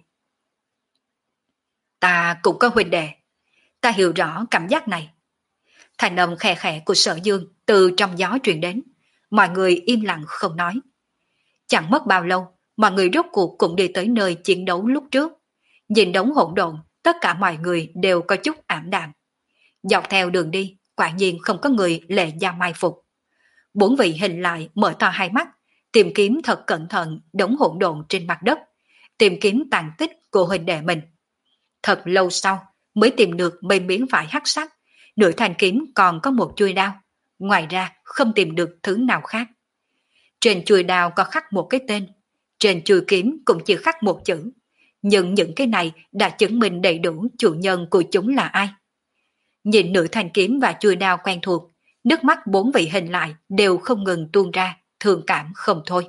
Ta cũng có huynh đệ, ta hiểu rõ cảm giác này. Thành âm khẽ khẽ của Sở Dương từ trong gió truyền đến, mọi người im lặng không nói. Chẳng mất bao lâu, mọi người rốt cuộc cũng đi tới nơi chiến đấu lúc trước. Nhìn đống hỗn độn, tất cả mọi người đều có chút ảm đạm. Dọc theo đường đi, quả nhiên không có người lệ gia mai phục. Bốn vị hình lại mở to hai mắt, tìm kiếm thật cẩn thận đống hỗn độn trên mặt đất, tìm kiếm tàn tích của huynh đệ mình. Thật lâu sau mới tìm được mấy miếng vải hắc sắc, nửa thanh kiếm còn có một chuôi đao, ngoài ra không tìm được thứ nào khác. Trên chuôi đao có khắc một cái tên, trên chuôi kiếm cũng chỉ khắc một chữ, nhưng những cái này đã chứng minh đầy đủ chủ nhân của chúng là ai. Nhìn nửa thanh kiếm và chuôi đao quen thuộc, nước mắt bốn vị hình lại đều không ngừng tuôn ra, thương cảm không thôi.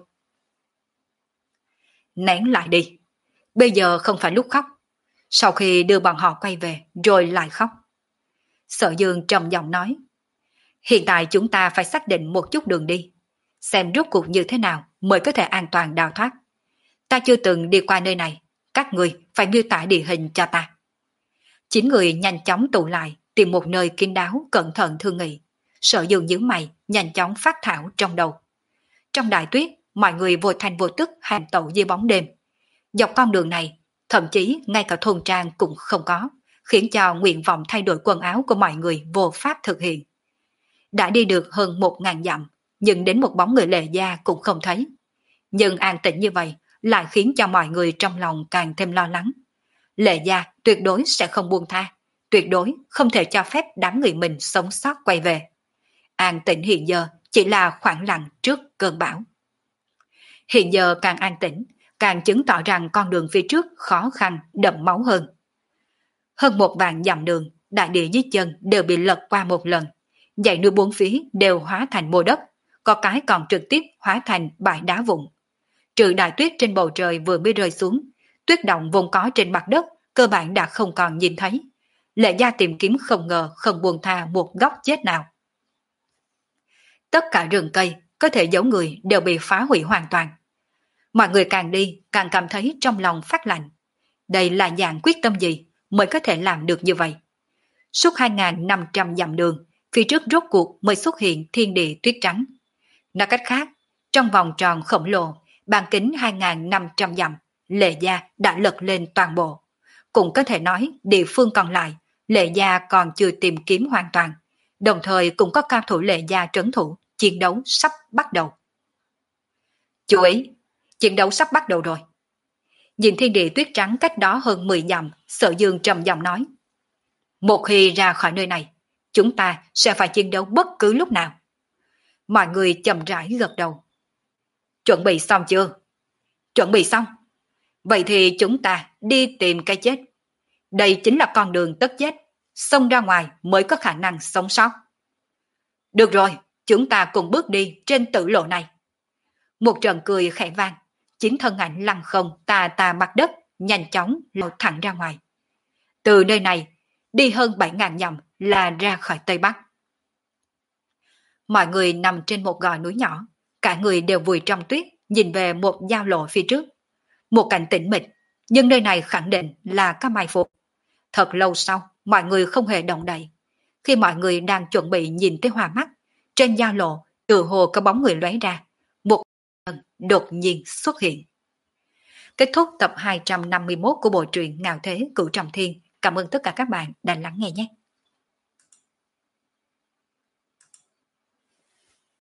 Nén lại đi, bây giờ không phải lúc khóc. Sau khi đưa bọn họ quay về rồi lại khóc. Sở Dương trầm giọng nói, hiện tại chúng ta phải xác định một chút đường đi, xem rốt cuộc như thế nào mới có thể an toàn đào thoát. Ta chưa từng đi qua nơi này, các người phải miêu tả địa hình cho ta. Chín người nhanh chóng tụ lại, tìm một nơi kín đáo cẩn thận thương nghị. Sở Dương nhíu mày, nhanh chóng phát thảo trong đầu. Trong đại tuyết, mọi người vô thành vô tức hành tẩu dưới bóng đêm. Dọc con đường này, thậm chí ngay cả thôn trang cũng không có, khiến cho nguyện vọng thay đổi quần áo của mọi người vô pháp thực hiện. Đã đi được hơn một ngàn dặm, nhưng đến một bóng người Lệ Gia cũng không thấy. Nhưng an tĩnh như vậy lại khiến cho mọi người trong lòng càng thêm lo lắng. Lệ Gia tuyệt đối sẽ không buông tha, tuyệt đối không thể cho phép đám người mình sống sót quay về. An tĩnh hiện giờ chỉ là khoảng lặng trước cơn bão. Hiện giờ càng an tĩnh, càng chứng tỏ rằng con đường phía trước khó khăn, đậm máu hơn. Hơn một vạn dặm đường, đại địa dưới chân đều bị lật qua một lần. Dãy núi bốn phía đều hóa thành mô đất, có cái còn trực tiếp hóa thành bãi đá vụn. Trừ đại tuyết trên bầu trời vừa mới rơi xuống, tuyết động vốn có trên mặt đất cơ bản đã không còn nhìn thấy. Lệ Gia tìm kiếm không ngờ không buông tha một góc chết nào. Tất cả rừng cây có thể giấu người đều bị phá hủy hoàn toàn. Mọi người càng đi càng cảm thấy trong lòng phát lạnh. Đây là dạng quyết tâm gì mới có thể làm được như vậy? Suốt hai nghìn năm trăm dặm đường, phía trước rốt cuộc mới xuất hiện thiên địa tuyết trắng. Nói cách khác, trong vòng tròn khổng lồ, bán kính hai nghìn năm trăm dặm, Lệ Gia đã lật lên toàn bộ. Cũng có thể nói địa phương còn lại, Lệ Gia còn chưa tìm kiếm hoàn toàn, đồng thời cũng có cao thủ Lệ Gia trấn thủ, chiến đấu sắp bắt đầu. Chú ý, chiến đấu sắp bắt đầu rồi. Nhìn thiên địa tuyết trắng cách đó hơn mười dặm, Sở Dương trầm giọng nói. Một khi ra khỏi nơi này, chúng ta sẽ phải chiến đấu bất cứ lúc nào. Mọi người chậm rãi gật đầu. Chuẩn bị xong chưa? Chuẩn bị xong. Vậy thì chúng ta đi tìm cái chết. Đây chính là con đường tất chết, xông ra ngoài mới có khả năng sống sót. Được rồi, chúng ta cùng bước đi trên tử lộ này. Một trận cười khẽ vang, chính thân ảnh lăn không tà tà mặt đất, nhanh chóng lao thẳng ra ngoài. Từ nơi này, đi hơn bảy ngàn dặm là ra khỏi Tây Bắc. Mọi người nằm trên một gò núi nhỏ, cả người đều vùi trong tuyết, nhìn về một giao lộ phía trước. Một cảnh tĩnh mịch, nhưng nơi này khẳng định là có mai phục. Thật lâu sau, mọi người không hề động đậy. Khi mọi người đang chuẩn bị nhìn tới hoa mắt, trên giao lộ, từ hồ có bóng người lóe ra. Một lần đột nhiên xuất hiện. Kết thúc tập hai trăm năm mươi mốt của bộ truyện Ngạo Thế Cửu Trọng Thiên. Cảm ơn tất cả các bạn đã lắng nghe nhé.